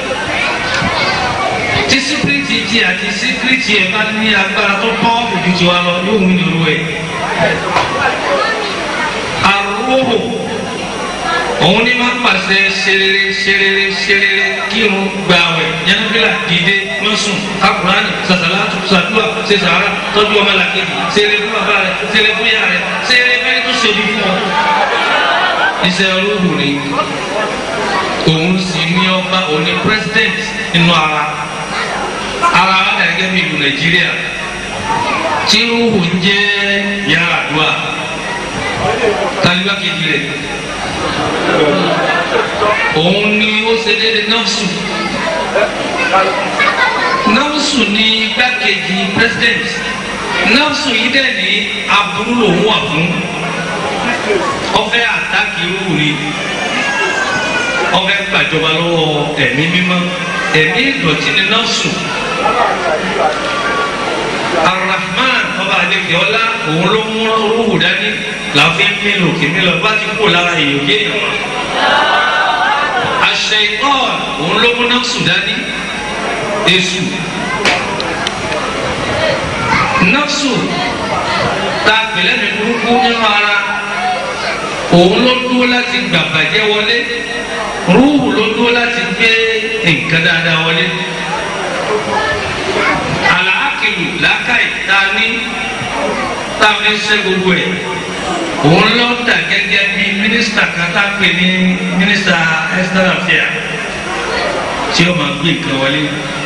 tí síkírìtì ti àti síkírìtì ẹ̀ bá ní agbára tó pọ́ òjò tiwa lọ yóò mú nílùú ẹ̀. àrùwò òun ní máa ń pàṣẹ ṣerere ṣerere ṣerere kírun gbààwẹ̀ yánnafílà dìde mọ́sùn kakurani sàṣàlátù sàdúrà ṣe sàárà tọ́jú ọmọ làkejì ṣeré fún bàbá rẹ̀ ṣeré fún yàrá rẹ̀ ṣeré fẹ́ẹ́ tó ṣe bí fún ọ. iṣẹ́ olóògùn ni òun sì ní ọba òun ní president nínú ara ara wa dà gẹ́gẹ́ bí ìlú nàìjíríà tí ruhu ń jẹ́ yàrá àdúrà taliba kejì rẹ̀ òun ni ó ṣe déédéé nọ́ọ̀sù nọ́ọ̀sù ni igbákejì president nọ́ọ̀sù yìí dẹ̀ ní aburú lòun wà fún ọfẹ́ àtàkì ruhu ni ọfẹ́ gbàjọba lọ́wọ́ ẹ̀mí mímọ́ ẹ̀mí ìdọ̀tí ni nọ́ọ̀sù. Arahman ọba àdéhùn ọlá òun ló mú orúhù dání láàfin mílò kìmílò bá ti kú lára èèyàn kéèyàn wọn. Aṣ-Ṣaitan òun ló mú nọ́ọ̀sù dání èṣù. Nọ́ọ̀sù ta pèlè mi burúkú nínú ara òun ló dúró láti gbàgbàjẹ́ wọlé rúhù ló dúró láti gbé nǹkan dáadáa wọlé. Àlàákìlù làákàyè tá a ní tá a fi ṣe gbogbo ẹ̀ òun ló dà gẹ́gẹ́ bí mínísítà kan tá a pè ní mínísítà external affairs tí ó máa gbé nǹkan wọlé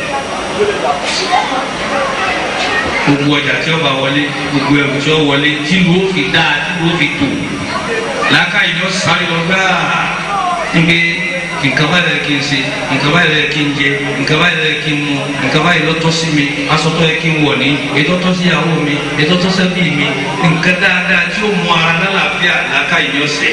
gbogbo ọjà tí ó bá wọlé gbogbo ẹrù tí ó wọlé tí ló fi dáa tí ló fi tò làákàyè ló sáré lọ gbáà níbi nǹkan báyìí lẹ kí n ṣe nǹkan báyìí lẹ kí n jẹ nǹkan báyìí lẹ kí n mu nǹkan báyìí lọ́tọ̀ sí mi aṣọ tó yẹ kí n wọ̀ ní ètò tó sí ìyàwó mi ètò tó sẹ́bí mi nǹkan dáadáa tí ó mú ara lálàáfíà làákàyè yóò ṣe.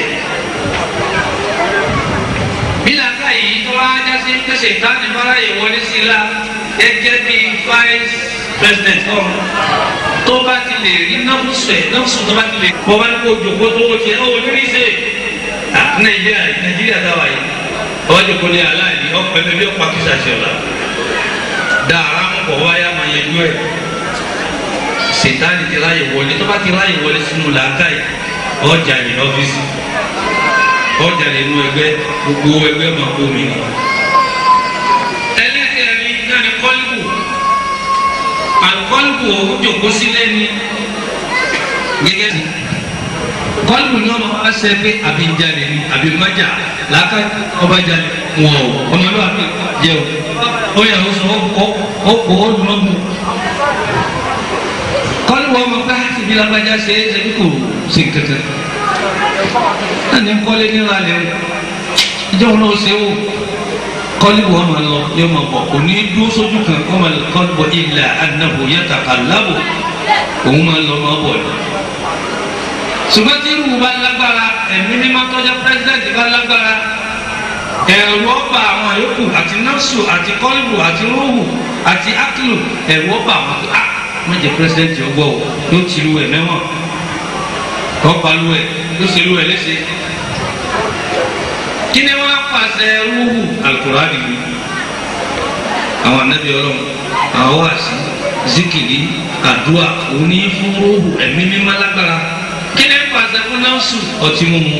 bí làákàyè yìí tó wá jásí pèsè ìtàní bára yìí wọlé sí la gẹ́gẹ́ bí vice president ọ̀hún tó bá ti lè rí nọ́ọ̀sù ẹ̀ nọ́ọ̀sù tó bá ti lè kọ́ bá ní kó jòkó tó kó tiẹ̀ ó ní rí ṣe nàìjíríà nàìjíríà dáwà yìí ọjọ́ kò ní aláìní ọ̀pẹ bẹ́ẹ̀ ọ̀pá kìsà ṣe ọ̀la dára ń pọ̀ wáyà máa yẹjú ẹ̀ ṣètánì ti láyè wọlé tó bá ti láyè wọlé sínú làákàyè ọjà ní ọ́fíìsì ọjà nínú ẹgbẹ́ gbogbo ẹgbẹ́ máa kó mi ní. ẹlẹ́kẹ̀rin náà ni kọ́líbù àlùkọ́líbù òun jòkó sílẹ̀ ní gẹ́gẹ́ bí kọ́líbù ní ọmọ wa ṣe pé àbí ń jalè ní àbí ń má jà làákà ọba jalè wọn o ọmọlúwàbí jẹ o ó yà ó sọ ó ó kó ó dùn ó mú kọ́líbù ọmọ ká síbi lágbájá ṣe é ṣe kò ṣe kankan náà ní kọ́lé nílá lẹ́wọ̀ ìjọ wọn náà ṣe ó kọ́líbù ọmọ lọ yóò máa bọ̀ kò ní dúró sójú kan ọmọ kọ́líbù ilà annahu yataqallabu òun máa lọ máa bọ̀ ṣùgbọ́n tí irú bá lágbára ẹ̀mí ní mọ́tọ́jà pírẹ́sidẹ̀ntì bá lágbára ẹ̀rù ọba àwọn yòókù àti nọ́ọ̀sù àti kọ́lùbù àti rúhù àti ákìlù ẹ̀rù ọba àwọn tó ah wọ́n jẹ́ pírẹ́sidẹ̀ntì ọgbọ́ o ló ti lu ẹ̀ mẹ́wọ̀n ọba lu ẹ̀ ló ṣe lu ẹ̀ léṣe. kí ni wọ́n á pàṣẹ rúhù Al-Qur'ani ni àwọn anábì ọlọ́run àwọn wàásù zikiri àdúrà òní fún rúhù ẹ̀mí mímọ́ lágbára. kí ni pàṣẹ fún nọ́ọ̀sù ọtí mímu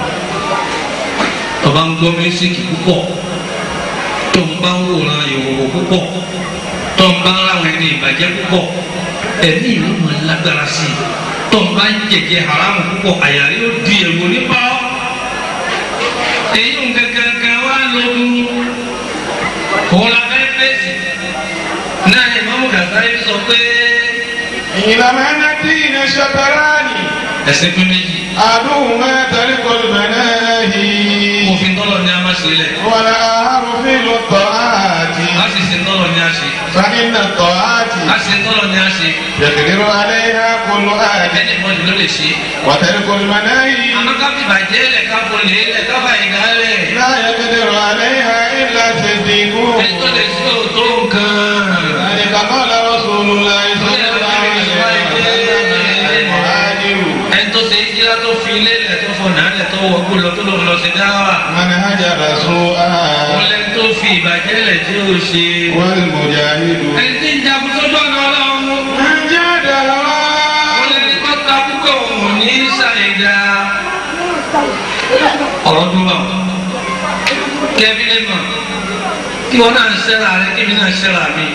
tọba ń gbọ́ mísíkì púpọ̀ tó ń bá ń wòran ìwòwò púpọ̀ tó ń bá ń ráwọn ẹni ìbàjẹ́ púpọ̀ ẹ̀mí ìlú máa lágbára sí i tó ń bá ń jẹjẹ haramu púpọ̀ àyà yóò di èrò nípa ọ́ èyí ń gẹ́gẹ́gẹ́ wá lógún òun la fẹ́ fèsì náà Ìmáàmù Ghazali sọ pé. ìlànà ẹnẹ́tì ní ṣàtàránì. ẹ̀sìn pín méjì. àdúhùn mẹ́tàlí kọlùmẹ́nẹ́hì. òfin tọ́lọ̀ ní a máa ṣe lẹ̀. wàlá àrùfín ló tọ́ àti. a sì ṣe tọ́lọ̀ ní a ṣe. fàkínà tọ́ àti. a ṣe tọ́lọ̀ ní a ṣe. yàtìrìrò aléyà kọlu àti. ẹni mọ́ni ló lè ṣe. wàtẹ́lí kọlùmẹ́nẹ́hì. àmọ́ ká fi bàjẹ́ lẹ̀ ká bọ̀ lé lẹ̀ ká fà ìgbà lẹ̀. láyà kẹdẹrọ aléyà ilà ṣe dìgbò. ẹni tó lè ṣe òótọ́ nǹkan. àyíká kọ́lá rọ́ṣùlù láì ìjìlá tó fi lélẹ̀ tó fọ nàálẹ̀ tó wọgbó lọ tó lọ lọ sí dáwà. manhaja rasu'a. wọ́n lẹ́nu tó fi ìbàjẹ́ lẹ̀ tí ó ṣe. wal mujahidu. ẹni tí ń jagun sójú ọ̀nà ọlọ́run. man jahada. wọ́n lẹ́nu tó ta púpọ̀ òun ní sàìdá. ọ̀rọ̀ dùn bá wọn. kẹ́bí lè mọ̀ kí wọ́n náà ń ṣẹ́ra rẹ̀ kí mi náà ń ṣẹ́ra mi.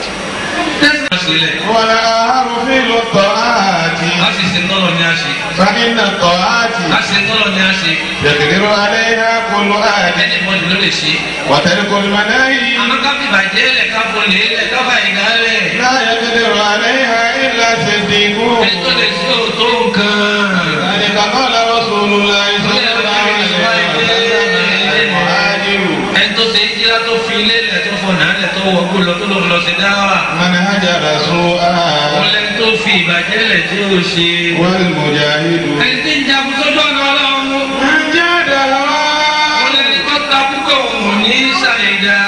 wàlá àrùfín ló tọ́ àti. a sì ṣe tọ́lọ̀ ní a ṣe. fàkínà tọ́ àti. a ṣe tọ́lọ̀ ní a ṣe. yàtìrìrò aléyà kọlu àti. ẹni mọ́ni ló lè ṣe. wàtẹ́lí kọlùmẹ́nẹ́hì. àmọ́ ká fi bàjẹ́ lẹ̀ ká bọ̀ lé lẹ̀ ká fà ìgbà lẹ̀. láyà kẹdẹrọ aléyà ilà ṣe dìgbò. ẹni tó lè ṣe òótọ́ nǹkan. àyíká kọ́lá rọ́ṣùlù láì ẹni tó ṣe ìjìlá tó fi lélẹ̀ tó fọ nàálẹ̀ tó wọgbó lọ tó lọ lọ sí dáwà. manhaja rasu'a. wọ́n lẹ́nu tó fi ìbàjẹ́ lẹ̀ tí ó ṣe. wal mujahidu. ẹni tí ń jagun sójú ọ̀nà ọlọ́run. man jahada. wọ́n lẹ́nu tó ta púpọ̀ òun ní sàìdá.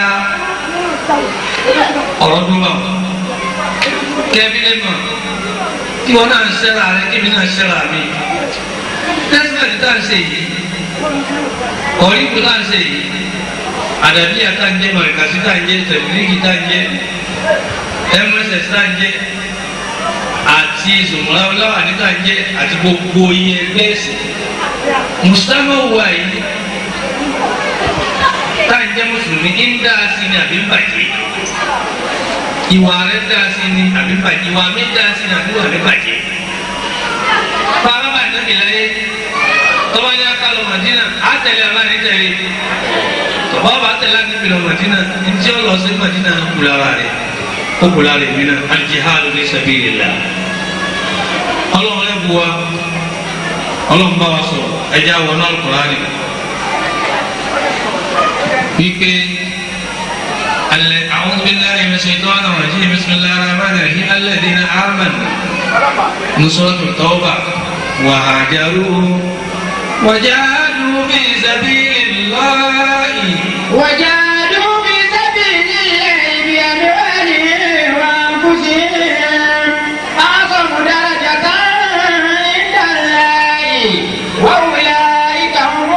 ọ̀rọ̀ dùn bá wọn. kẹ́bí lè mọ̀ kí wọ́n náà ń ṣẹ́ra rẹ̀ kí mi náà ń ṣẹ́ra mi. tẹ́sílẹ̀ tá à ń ṣe yìí ọ̀rí kò tá à ń ṣe yìí àdàbíyà tá à ń jẹ́ mọ̀rẹ́kàsí tá à ń jẹ́ tẹ̀lifíkì tá à ń jẹ́ mss tá à ń jẹ́ àti ìsòmùláwọláwà ní tá à ń jẹ́ àti gbogbo iye ẹgbẹ́ ẹ̀sìn mùsùlùmí wà yìí tá à ń jẹ́ mùsùlùmí ń dá sí ni àbí ń bàjẹ́ ìwà rẹ̀ dá sí ni àbí ń bàjẹ́ ìwà mi dá sí ni àbí wà rẹ̀ bàjẹ́ bàbá bá nàbì láyé tọ́ba ní akálọ̀ Màdínà àtẹ̀lé abáyé tẹ̀lé tọ́ba bá tẹ̀lé àgbẹ̀bí lọ Màdínà ntí ó lọ sí Màdínà kúlára rẹ̀ ó kúlára rẹ̀ mí náà al-jihadu fi sabilillah ọlọ́run ẹ̀ bu wa ọlọ́run bá wa sọ ẹja wọ náà Al-Qur'ani wípé alẹ́ a'udhu billahi minash shaitanir rajim bismillahir rahmanir rahim alladhina amanu nusratul tawbah wa hajaru وجاهدوا في سبيل الله وجاهدوا في سبيل الله بأموالهم وأنفسهم أعظم درجة عند الله وأولئك هم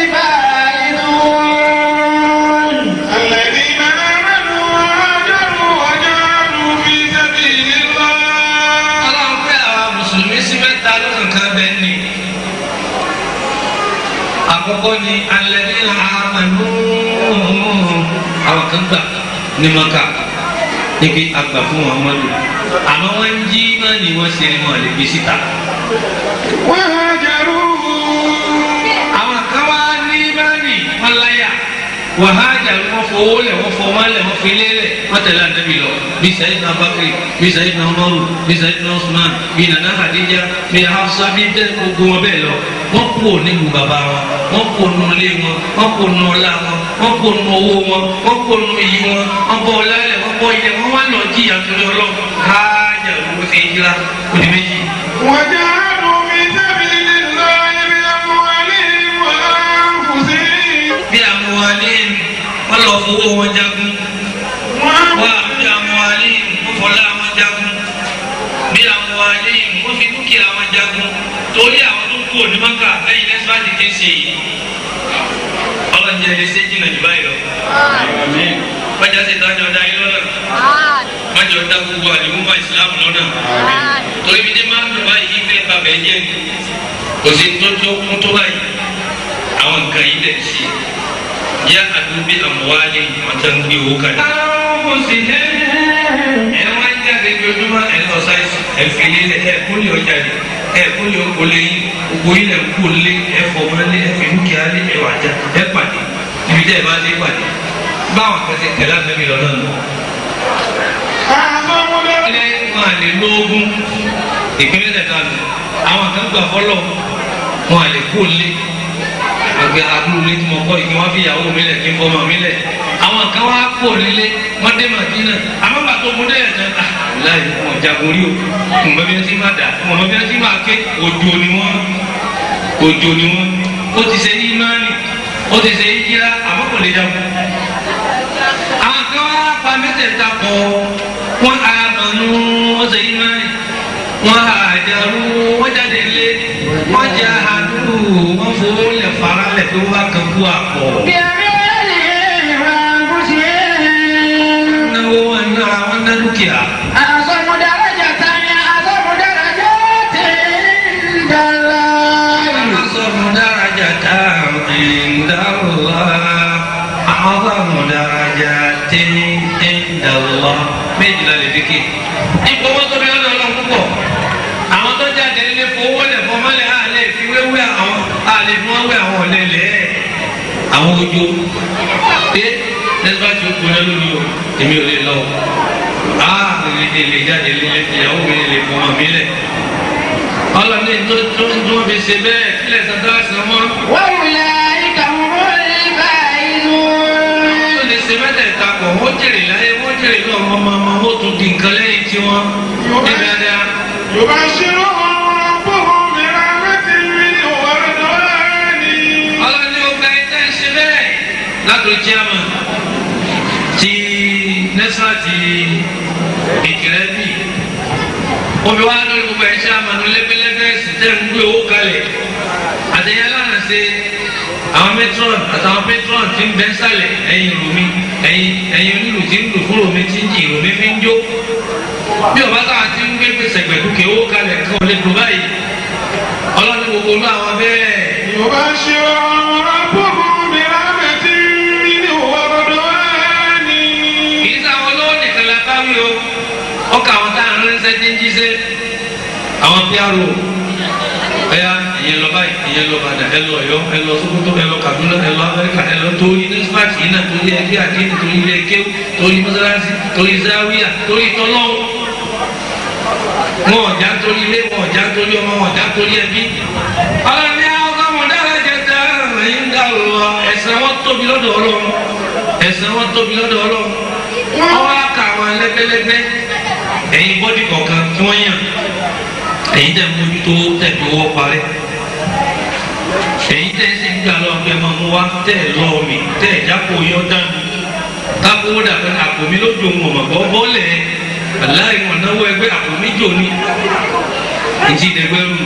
الفائزون الذين آمنوا وهاجروا وجاهدوا في سبيل الله. ọlọ́run pé àwọn mùsùlùmí sí mẹ́ta lónìí kan bẹ́ẹ̀ ni. àkọ́kọ́ ni alladhina amanu àwọn kan gbà ní Maka níbi àgbà fún Muhammadu àmọ́ wọ́n ń jí má ni wọ́n ṣe ni wọ́n lè gbé síta. وهاجروا. àwọn kan wá ní má ni wọ́n láyà وهاجروا wọ́n fowó lẹ̀ wọ́n fọwọ́ lẹ̀ wọ́n fi lé lẹ̀ wọ́n tẹ̀lé Ànábì lọ bí Sayyidina Bakri bí Sayyidina Umaru bí Sayyidina Usman bí Nana Khadija bí Hafsa bí tẹ́ gbogbo wọn bẹ́ẹ̀ lọ wọ́n kú nílùú bàbá wọn wọ́n kú nù ilé wọn wọ́n kú nù ọlá wọn wọ́n kú nù owó wọn wọ́n kú nù iyì wọn wọ́n bọ́ ọlá lẹ̀ wọ́n bọ́ ilẹ̀ wọ́n wá lọ jíyà torí Ọlọ́run káàjà ló fi yíra òdì méjì. وجاهدوا في سبيل الله fowó wọn jagun wá bí àwọn alẹ́ wọ́n fọlá wọn jagun bí àwọn alẹ́ wọ́n fi dúkìá wọn jagun torí àwọn tó kú òní mọ́kà lẹ́yìn lẹ́sìpáàtì kí n ṣe yìí ọlọ́njẹ́ ilé ṣe jìnnà jù báyìí lọ. wájà ṣe dájọ́ ọ̀dà yìí lọ́nà wájà ọ̀dà gbogbo àdìmúfà ìsìlámù lọ́nà torí bí dé máa ń lò báyìí kí fẹ́ bàbẹ̀ jẹ́ kò sí tó tó kún tó báyìí àwọn nǹkan yìí lè ṣe yá àdúgbò àmúwálé ọ̀tá ń gbé owó kalẹ̀. àwọn kò sí ẹ ẹ wá ń jáde lójúmọ́ ẹ lọ sáyẹ̀sì ẹ fi lé ẹ kúlẹ̀ ọjà rẹ ẹ kúlẹ̀ okòlè yín gbogbo yín lẹ kú lé ẹ fọmọ lé ẹ fi dúkìá lé ẹ wà já ẹ pàdé níbi tẹ́ ẹ bá dé pàdé báwọn kan ti tẹ̀lé àfẹ́ mi lọ́nà nù. ilé wọn à lè lóògùn ìpínlẹ̀ tẹ̀ka lò àwọn kan gbà fọlọ́ wọn à lè kú lé àgbẹ̀ àdúró lé tí mo kọ́ ìgbìmọ̀ wá fi ìyàwó mi lẹ̀ kí n bọ́ ọmọ mi lẹ̀ àwọn kan wá kó nílé wọ́n dé Màdínà àmọ́ bàtò mo dé ẹ̀jẹ̀ láì wọn jagun rí o mo mọ bí wọ́n ti máa dà mo mọ bí wọ́n ti máa ké òjò ni wọ́n òjò ni wọ́n ó ti ṣe ìmánì ó ti ṣe ìjìlá àmọ́ kò lè jagun. àwọn kan wá pa mẹ́tẹ̀ẹ̀ta pọ̀ wọ́n àmọ̀nù wọ́n ṣe ìmánì wọ́n àjàrú wọ́n jáde lé wọ́n jẹ́ àdúró wọ́n fowó lẹ̀ fara lẹ̀ pé wọ́n bá kan kú àpọ̀. náwó wọn nára wọn ná dúkìá. àsọmọdárájà tani àsọmọdárájà tẹ̀ ń dàlá. àsọmọdárájà tani ń dàlá. àsọmọdárájà tani ń dàlá. méjìlá lè fi ké. ipò wọn tóbi lọ́dọ̀ ọlọ́run púpọ̀. àwọn tó jáde nílé fowó lẹ̀ fọmọ́lẹ̀ àlẹ́ fi wéwé àwọn àlẹ́ fi wọ́n wé àwọn ọ̀lẹ́lẹ̀ àwọn ojú ẹ lẹ́sibá tí ó gbóná lónìí o èmi ò lè lọ aa lè lè jáde lè ìyàwó mi lè fọmọ mi lẹ̀ ọlọ́ni tó tó tó fi ṣe bẹ́ẹ̀ kílẹ̀ sọ́dọ̀ àṣà mọ́. wọ́n wulẹ̀ ìkàwé ìgbà ìlú. ó lè ṣe mẹ́tẹ̀ẹ̀ta pọ̀ wọ́n jèrè láyé wọ́n jèrè lọ́wọ́ ọmọ ọmọ wọ́n tún di nǹkan lẹ́yìn tí wọ́n ní dáadáa. yorùbá ṣe ló ń bọ̀ mìíràn mẹ́tì mi ò wá lọ́wọ́ ni. ọlọ́ni ó gba ẹ̀ka ìṣe bẹ́ẹ̀ látò chairman ti nẹ́sà ti ìkìlẹ̀ bì omi wa lórí gbogbo ẹ̀ chairman lẹ́gbẹ̀lẹ́gbẹ̀ sì tẹ̀ ń gbé owó kalẹ̀ àtẹ̀yẹ lánàá ṣe àwọn matron àtàwọn patron ti ń bẹ́ sálẹ̀ ẹ̀yìn ìròmí ẹ̀yìn ẹ̀yìn onílù tí ń lù fún ìròmí tí ń jì ìròmí fi ń jó bí ọba táwa ti ń gbé gbèsè gbẹ̀dúkẹ́ owó kalẹ̀ kan lè dùn báyìí ọlọ́ni gbogbo olú àwọn bẹ́ẹ̀. yorùbá ṣe ọ̀rọ̀ bọ̀ mìíràn mẹ́tì mi ò wá lọ́wọ́ ni. kì í sáwọn olówó nìkan la bá wí o ọkà àwọn tá à ń rẹ́sẹ̀ tí ń jíṣẹ́ àwọn píárò ẹ̀yà ìyẹn lọ báyìí ìyẹn lọ bàdà ẹ lọ Ọ̀yọ́ ẹ lọ Sókótó ẹ lọ Kaduna ẹ lọ Amẹ́ríkà ẹ lọ torí nísìpàtì yìí náà torí ẹgbẹ́ àdínì torí ilé kéwù torí mọ́sálásí torí záwíyà torí tọ́lọ́wọ́ wọn ọ̀já torí ilé wọn ọ̀já torí ọmọ wọn ọ̀já torí ẹbí. ọlọ́ni àwọn ọmọ dára jẹta ẹ̀yìn dá lọ ẹ̀sẹ̀ wọn tóbi lọ́dọ̀ Ọlọ́run ẹ̀sẹ̀ wọn tóbi lọ́dọ̀ Ọlọ́run wọ́n wá ka àwọn lẹ́gbẹ́lẹ́gbẹ́ ẹ̀yin bọ́dì kọ̀ọ̀kan tí wọ́n yàn ẹ̀yin tẹ̀ mójútó tẹ̀ fi wọ́ parẹ́ ẹ̀yin tẹ̀ sì ń gbà lọ́wọ́ pé máa mú wá tẹ̀ lọ́ọ̀ mi tẹ̀ jápò yọ dánù kápò dàbẹ́ àpò mi lójú òun ọ̀mọ̀ bọ́ bọ́ọ̀lẹ̀ aláì wọn náwó ẹgbẹ́ àpò mi jò ní ìjì ìdẹ́gbẹ́rù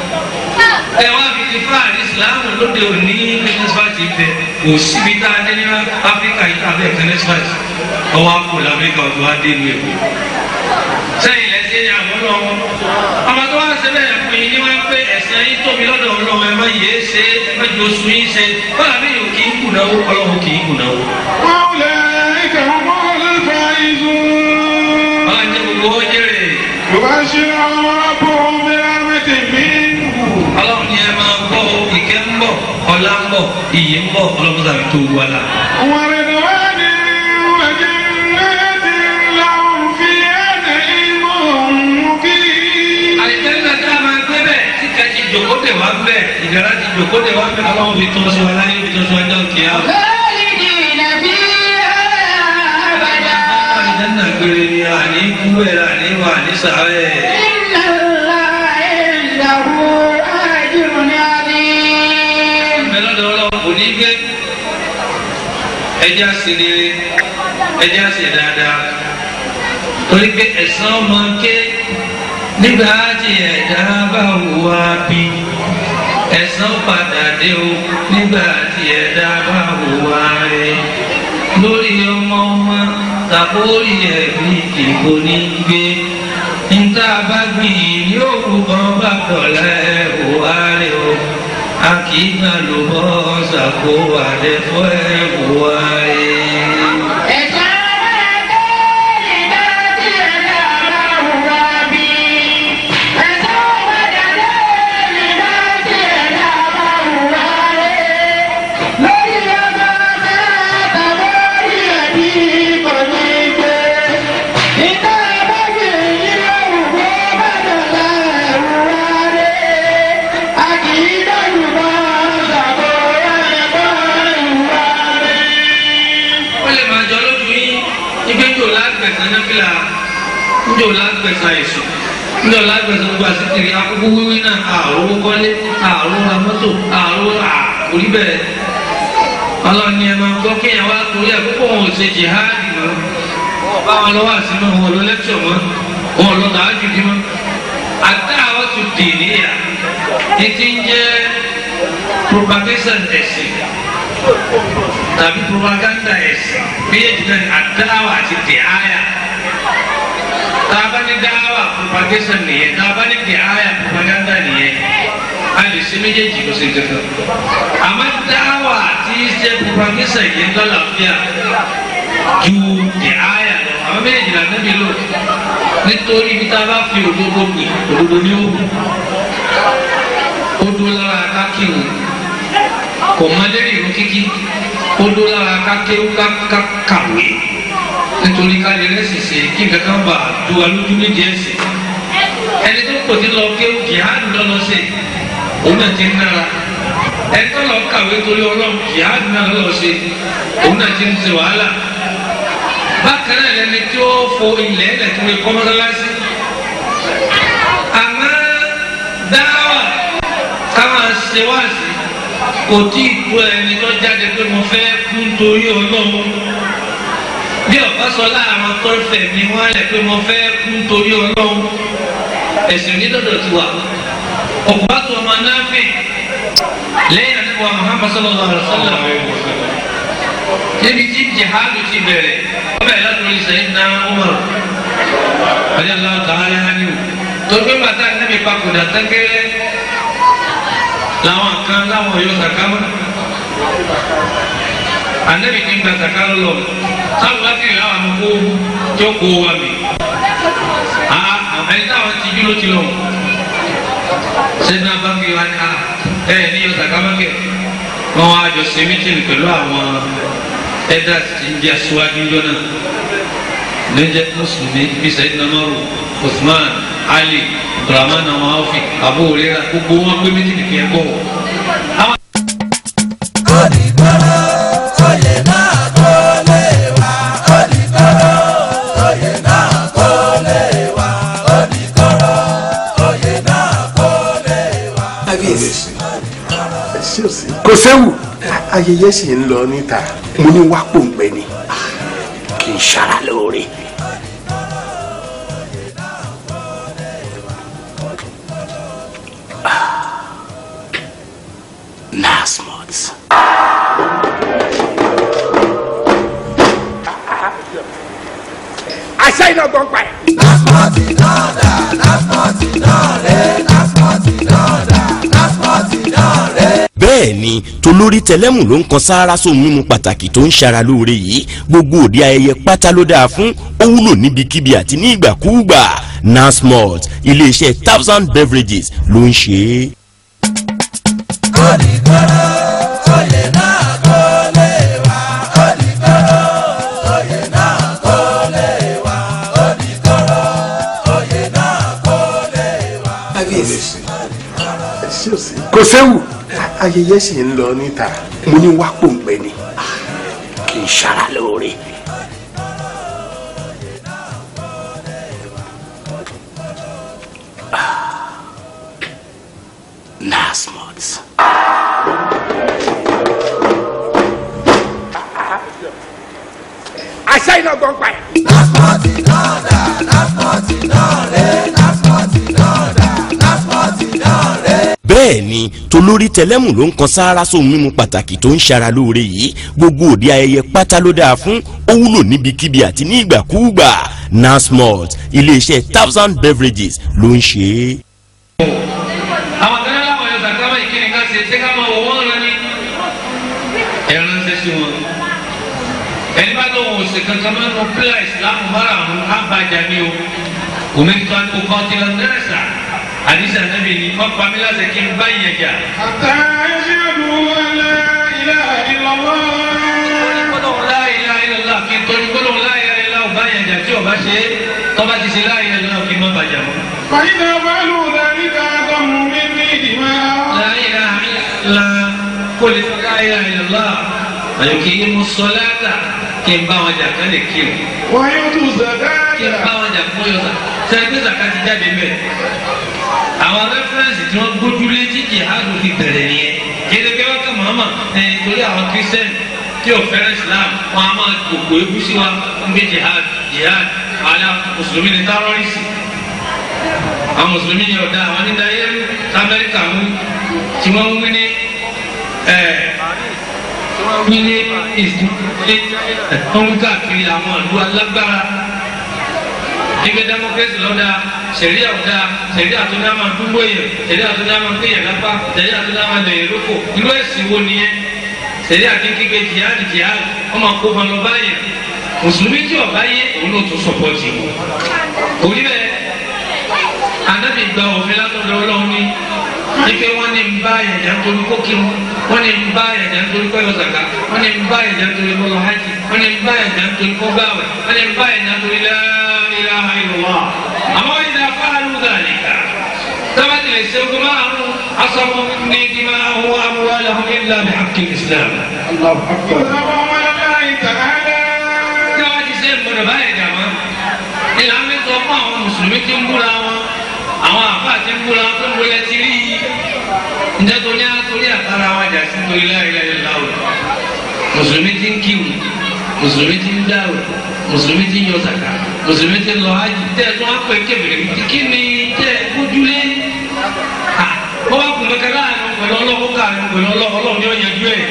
ẹ wá fi ti fáàrí ìsìláàmù lóde òní nẹ́sífàtì ibẹ̀ kò síbi tá a dé ní áfíríkà yìí tàbí ẹ̀ka nẹ́sífàtì ọwọ́ àpò lamẹ́ríkà ọ̀dọ́ adé ní èkó sẹ́yìn lẹ́sẹ̀ ní àwọn ọlọ́wọ́ ọmọ tó wá ń sẹ́bẹ̀ fún yín ní wọ́n pé ẹ̀sìn yín tóbi lọ́dọ̀ ọlọ́wọ́ ẹ má yé ṣe ẹ má jọ sùn yín ṣe bọ́lá mi yóò kì í kù náwó ọlọ́wọ́ kì í kù náwó. wọ́n lè kàn wọ́n lè fa ìzú. ọlọ́jẹ́ gbogbo ó jèrè. yorùbá ṣe ọ̀rọ̀ bọ̀ mìíràn mẹ́tì mi. ọlọ́run ni ẹ máa gbọ́ ìkẹ́ ń bọ̀ ọlá ń bọ̀ iyì ń bọ̀ ọlọ́run tàbí tó wà lá. wọ́n rẹ̀ lọ wá ní ọjọ́ mẹ́tì làwọn fi ẹ̀ẹ́dẹ̀ ìmọ̀ mú kí. àìsàn náà tá a máa gbé bẹ́ẹ̀ tí ká ti jòkó tẹ̀ wá bẹ́ẹ̀ ìdára ti jòkó tẹ̀ wá bẹ́ẹ̀ ọlọ́run fi tọ́ sí wa láyé fi tọ́ sí wa dáhùn kìí àwọn. khalidina fiha abada. àìsàn gbére ni àní kúwẹ̀ àní wà ní sàárẹ̀. inna Allaha indahu ajrun azim. mẹlọ́dọ̀ ọlọ́run kò ní gbé ẹjẹ́ àṣìlérè ẹjẹ́ àṣì dáadáa torí pé ẹ̀san ọmọ ké nígbà tí ẹ̀dá bá hùwà bí ẹ̀san padà dé o nígbà tí ẹ̀dá bá hùwà rẹ̀ lórí ọmọ ọmọ tàbórí ẹ̀bí ìbò ní gbé níta bá gbìn ní òkú kan bá dọ̀là ẹ̀ hùwà rẹ̀ o a kì í gbà ló bọ́ ṣàkó àdẹ́fọ́ ẹ̀ hùwà rẹ̀. Njẹ́ o lágbèsè àìsàn njẹ́ o lágbèsè gbogbo àsìkiri akókó wíwí náà àrùn kọ́lé àrùn amọ́tò àrùn àkórí bẹ́ẹ̀ ọlọ́ni ẹ̀ máa gbọ́ kéèyàn wá torí ẹ̀ púpọ̀ wọn ò ṣe jihadi mọ́ wọn bá wọn lọ́wọ́ àsìmọ́ wọn lọ lẹ́kṣọ̀ mọ́ wọn lọ tààjú dì mọ́ àtàwọn tó dì níyà ní ti ń jẹ́ propagation ẹ̀sìn tàbí propaganda ẹ̀sìn bí èjì náà àtàwọn àti dìáyà. Tabani dawa propagation nìyẹn tabani diaya propaganda nìyẹn a lè ṣe méjèèjì kò sí kankan àmọ́ dawa tí í ṣe propagation yẹn lọ́làfíà ju diaya lọ àwọn méjèèjì là níbi lò nítorí ibi tá a bá fi òdodo gbìn òdodo ní òògùn ó dúró lára kákìrì kò mọ lérí ìrún kíkí ó dúró lára kákéwú kàwé nítorí ká lè rẹ́sì ṣe kí nǹkan kan bá du wa lójú méjì ẹ̀sìn ẹni tó kò tí lọ kéwù jihad lọ́lọ́ ṣe òun náà ti ń nára ẹni tó lọ kàwé torí ọlọ́run jihad náà lọ́lọ́ ṣe òun náà ti ń ṣe wàhálà bákan náà lẹni tí ó fo ilẹ̀ ẹ̀ tó lè kọ́ mọ́sálásí àmọ́ dáwà káwọn ṣe wá sí kò tí ì tó ẹni tó jáde pé mo fẹ́ kú torí ọlọ́run bí ọba sọ láàrin tọ́lfẹ̀ mi wọ́n á lẹ̀ pé mo fẹ́ kú torí ọlọ́run ẹ̀sìn onídọ̀dọ̀ ti wà ọ̀pọ̀ àti ọmọ náàfin lẹ́yìn àdúgbò Muhammad sallallahu alaihi wasallam níbi tí jihadu ti bẹ̀rẹ̀ ọbẹ̀ látọ̀rí Sayyidina Umar radiyallahu ta'ala anhu torí pé bàtà níbi papòdà tẹ́kẹ́rẹ́ làwọn kan láwọn yóò sàkámà anabi ti gba sakalo lọ sábà bá kiri àwọn àmukó tí ó kó wa mi ẹni táwọn ti dúró ti lọ sẹ́ni abáké wa ni ẹ ní yọ sàkámákẹ́ wọn wá jọ ṣe mítìnì pẹ̀lú àwọn ẹ̀dá tí ń jẹ́ aṣíwájú ńjọ́ náà lẹ́jẹ̀ mùsùlùmí bíi Sayyidina Umaru Uthman Ali Abdurrahman Awfi Abu Hurairah gbogbo wọn pé mítìnì kì í bọ̀. kò séwu ayẹyẹ sì ń lọ níta mo ní wá pòǹgbẹ ni kì í ṣara lóore. Nasmut. àṣà iná gbọ́n pa ẹ̀. Nasmut náà dà Nasmut náà rẹ̀ Nasmut náà dà Nasmut náà rẹ̀. bẹ́ẹ̀ ni tolórí tẹlẹ́mù ló ń kan sáárá sóhun mímu pàtàkì tó ń ṣara lóore yìí gbogbo òde ayẹyẹ pátá ló dáa fún ó wúlò níbikíbi àti ní ìgbàkúùgbà Nasmut iléeṣẹ́ thousand beverages ló ń ṣe é. kọ́nìkọ́rọ́ oyè náà kó lè wá kọ́nìkọ́rọ́ oyè náà kó lè wá kọ́nìkọ́rọ́ oyè náà kó lè wá. kò séwu ayẹyẹ sì ń lọ níta mo ní wá pòǹgbẹ ni kì í ṣara lóore. Nasmut. ọgbọ́n pa ẹ̀. Naspoti náà dà, Naspoti náà rè, Naspoti náà dà, Naspoti náà rè. bẹ́ẹ̀ ni tolórí tẹlẹ́mù ló ń kan sáárá sóhun mímu pàtàkì tó ń ṣara lóore yìí gbogbo òde ayẹyẹ pátá ló dáa fún ó wúlò níbikíbi àti ní ìgbàkúùgbà Nasmalt iléeṣẹ́ thousand beverages ló ń ṣe é. àwọn kan náà láwọn ẹ̀sà ká máa ìkíni ká ṣe ṣé ká máa wọ̀ wọ́n rán ní ẹ̀rọ ń ṣe sí wọn. ẹni bá lóun ò ṣe kankan máa ń lọ pílà ìsìlámù márùn-ún ábàjá ní o òmìnira tó kọ́ ti lọ dẹ́rẹ́sà àdìsá nàbì ni wọ́n pa mí láti kí n bá yẹn jà. àtàṣẹ́dù la ilaha illallah. gbólóhùn la ilaha illallah kí n torí gbólóhùn la ilaha illallah bá yẹn jà tí o bá ṣe é tọ́ba ti ṣe la ilaha illallah kí n má bàjá mọ́. fàyínà bàálù dhalika àtọ̀mù mi ní ìdìmọ̀. la ilaha illallah kó lè fi la ilaha illallah àyè kì í mú sọláàtà kí n bá wọn jà kán lè kí o. wọ́n yóò tún zàdáàdà. kí n bá wọn jà fún yọ̀ọ̀sà sẹ́yìn pé zaka ti jáde mẹ́ẹ̀. àwọn rẹ́fúrẹ́nsì tí wọ́n gbójúlé tí jihadu fi bẹ̀rẹ̀ nìyẹn kéde wọ́n kà mọ́mọ́ ẹ̀yìn torí àwọn kírísítẹ́nì tí ò fẹ́ràn islam wọn a máa gbogbo ewu sí wa ń gbé jihad jihad àlà mùsùlùmí ní tárọ́rìsì àwọn mùsùlùmí ní ọ̀dà àwọn ní dayé amẹ́ríkà mú tí wọ́n ń wí ní ẹ̀ tí wọ́n ń wí ní ìsìn wọ́n ń káàkiri àwọn ìlú alágbára ibi democracy lọ́dà sẹ̀ríà ọ̀dà sẹ̀ríà tó ní a máa dúró yẹn sẹ̀ríà tó ní a máa gbé yẹn lápá sẹ̀ríà tó ní a máa lè yẹn lóko irú ẹ̀sìn wo nìyẹn sẹ̀ríà kékeré jihadi jihadi wọ́n máa kó wọn lọ báyìí mùsùlùmí tí ọ̀bá yé òun ló tún sọ̀pọ̀tì òní bẹ́ẹ̀ anábì gba òfin látọ̀dọ̀ ọlọ́run ní ife wọ́n ní ń bá ẹ̀jẹ̀ nítorí kó kírun wọ́n ní ń bá ẹ̀jẹ̀ nítorí kó yọ zàká wọ́n ní ń bá ẹ̀jẹ̀ nítorí kó lọ hajj wọ́n ní ń bá ẹ̀jẹ̀ nítorí kó gbààwẹ̀ wọ́n ní ń bá ẹ̀jẹ̀ nítorí la ilaha illallah àmọ́ ìdá fáàlù dhalika sábàtì lè ṣe ogun márùn asọ́mọ ní ìdìmọ̀ àwọn amwalahum illa bihaqqil islam. kí wọ́n ti ṣe gbọdọ̀ báyìí dàmọ́ ìlànà sọ fún àwọn mùsùlùmí tí ń búra wọn àwọn àfáà tí ń búra wọn tó ń bolẹ̀ ti rí i ǹjẹ́ tó ní àtúrí àtàrà wọn jà sí nítorí la ilaha illallah mùsùlùmí tí ń kírun mùsùlùmí tí ń dáwò mùsùlùmí tí ń yọ sàkà mùsùlùmí tí ń lọ hajj tẹ́ ẹ tó wá pẹ́ kébèrè kí ni tẹ́ ẹ kójúlé wọ́n wá kùn kẹ́kẹ́ láàrin pẹ̀lú ọlọ́wọ́ káàrin pẹ̀lú ọlọ́wọ́ ní ọ̀yẹ́jú ẹ̀.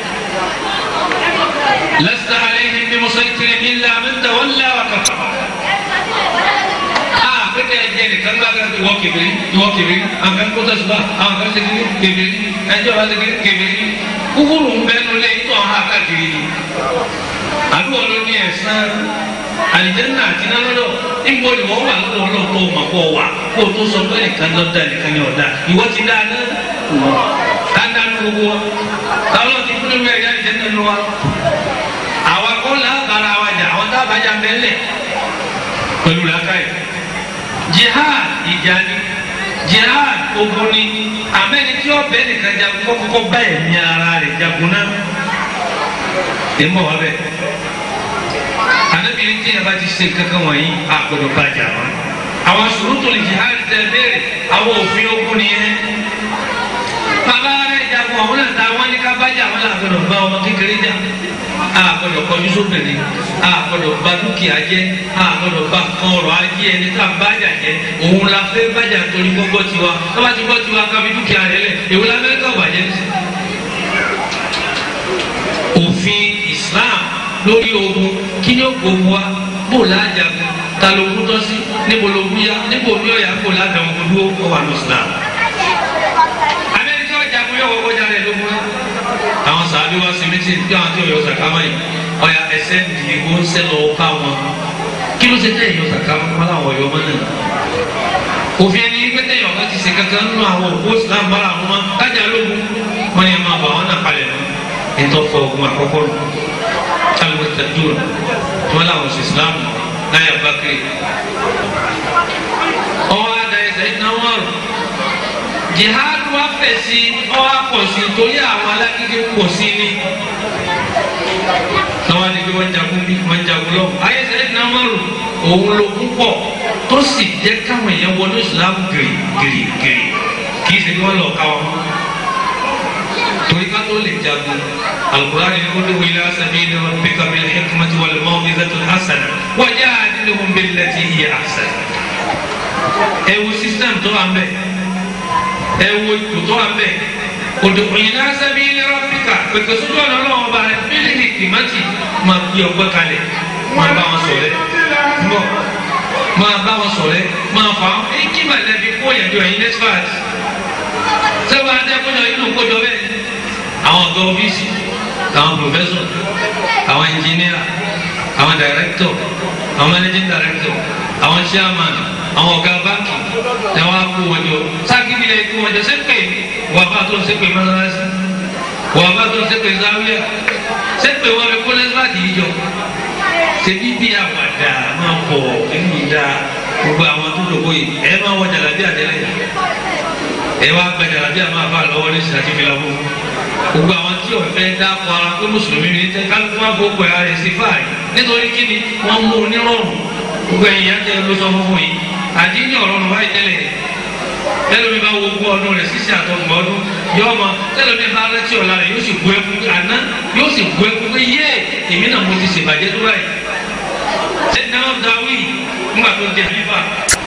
lasta alayhim bimusaytirin illa man tawalla wa kafara. a pété ẹ̀jẹ̀ nìkan bá kan ìwọ kébèrè ìwọ kébèrè àwọn kan kó tẹ̀síwá àwọn kan ṣe kébèrè ẹjọ́ bá ṣe kébèrè kúkúrú ń bẹ́nu lé tó àwọn akáàkiri ni. àdúgbò ló ní ẹ̀sán àlìjẹ́nà àti nálọ́dọ̀ nígbà wo ni wọ́n wà lọ́dọ̀ ọlọ́run tó mọ̀ kó wà kó tó sọ pé nìkan ló dá nìkan ní ọ̀dà ìwọ ti dá náà dáadáa ní gbogbo wa táwọn ti fún mi ẹ̀yà àlìjẹ́nà ló wa àwa kọ́ làbára wa jà àwọn tábàjá mẹ́lẹ̀ pẹ̀lú làákàyè jihad ìjà ni jihad ogun ni àmẹ́ni tí ọ̀bẹ nìkan jagun kọ́kọ́ bá ẹ̀mí ara rẹ̀ jagun náà ẹ̀ ń bọ̀ wá bẹ́ẹ̀ anabi tí a bá ti ṣe kankan wọ̀nyí a gbọ́dọ̀ bàjẹ́ àwọn àwọn ṣurutu jihad tẹ béèrè àwọn òfin ogun nìyẹn bàbá rẹ̀ jagun àwọn náà ta wọn ní ká bàjẹ́ àwọn náà gbọ́dọ̀ bá ọmọ kékeré jà a gbọ́dọ̀ kọjú sóbìnrin a gbọ́dọ̀ bà dúkìá jẹ́ a gbọ́dọ̀ bà kan ọ̀rọ̀ ajé ẹni tá a bàjá jẹ́ òun la fẹ́ bàjá torí gbogbo tiwa tọ́ba ti gbọ́ tiwa kábi dúkìá rẹ̀ lẹ̀ èwo la Amẹ́ríkà bàjẹ́ òfin Islam lórí ogun kí ni ó gbogbo wa bó lájàgùn ta ló kú tọ́ sí níbo ló kú ya níbo ní ọ̀yà kó ládàá ogun dúró kó wà ní Islam. amẹ́ríkà ọ̀jàgùn yóò wọ́pọ̀ jáde lógún náà. àwọn sàbí wa sí mítí bí àwọn tí ò yọ sàkámà yìí ọ̀yà ẹsẹ̀ di ìwọ ń sẹ́ lọ́wọ́ ká wọn. kí ló ṣe tẹ́ ìyọ sàkámà wọn làwọn ọ̀yọ́ mọ́ náà. òfin ẹni pété ìyọ̀ kan ti ṣe kankan nínú àwọn òkú Islam bára àwọn ọmọ kájà lógún wọn ni ẹ máa bọ̀ àwọn náà palẹ̀ mọ́ ètò ọ̀fọ̀ ogun àkọ́kọ́ nù. المرتدون ولا هو الإسلام لا يبقى أو هذا سيدنا عمر jihad wa fẹ̀ sí ọ wa pọ̀ sí torí àwọn alágídí pọ̀ sí ni àwọn àdìgbò wọn jagun bí wọn jagun lọ ayé sẹ́yìn náà mọ̀rù òun ló púpọ̀ tó sì jẹ́ káwọn èèyàn wọnú Islam gèrè gèrè gèrè kì í ṣe kí wọ́n lọ ká wọn torí ká tó lè jagun القرآن يقول إلى سبيل ربك بالحكمة والموعظة الحسنة وجادلهم بالتي هي أحسن. ewu system tó wà mbẹ ewu ètò tó wà mbẹ odò ìlà sabili rabbika pẹ̀kẹ́ sójú ọ̀nà ọlọ́wọ́ bá rẹ bílí ní kìmátì máa fi ọgbẹ́ kalẹ̀ máa bá wọn sọ̀rẹ́ mbọ̀ máa bá wọn sọ̀rẹ́ máa fà á kí màlẹ́ fi kó yẹn jọ ẹ̀yin nexfat sẹ́wọ́n adẹ́kọ̀jọ inú kójọ bẹ́ẹ̀ àwọn ọ̀gá ọ́fíìsì àwọn professor àwọn engineer àwọn director àwọn managing director àwọn chairman àwọn ọ̀gá báńkì ẹ wá kó wọn jọ ságídí ẹ kó wọn jọ sépè wà bá tó ń sépè mọ́sálásí wà bá tó ń sépè záwíà sépè wọn lè kó lẹ́sìláàdì yìí jọ ṣèbí bí àwàdà máa bọ̀ nínú ìdá gbogbo àwọn tó lòkó yìí ẹ máa wọ jàlábí àtẹlẹ ẹ wá gba jàlábí àmọ́ àbá lọ́wọ́ ní sàtì fi lọ́wọ́ gbogbo àwọn tí ò fẹ́ dá kọ́ ara pé mùsùlùmí ni tẹ kálukú wá gbogbo ẹ̀ rẹ̀ sí fáàyè nítorí kíni wọ́n mú onírọ̀rùn gbogbo ẹ̀yìn yàtẹ̀ ló sọ fún fún yìí àdínní ọ̀rọ̀ nù báyìí tẹ́lẹ̀ tẹ́lẹ̀ mi bá wo gbọ́ ọdún rẹ̀ sísè àtọ̀gbọ̀ ọdún yọ ọmọ tẹ́lẹ̀ mi bá rẹ́tí ọ̀la rẹ̀ yóò sì bu ẹkú àná yóò sì bu ẹkú pé yé èmi náà mo ti ṣèbàjẹ́ tó báyìí. ṣé náà dáwì nígbà tó jẹ nípa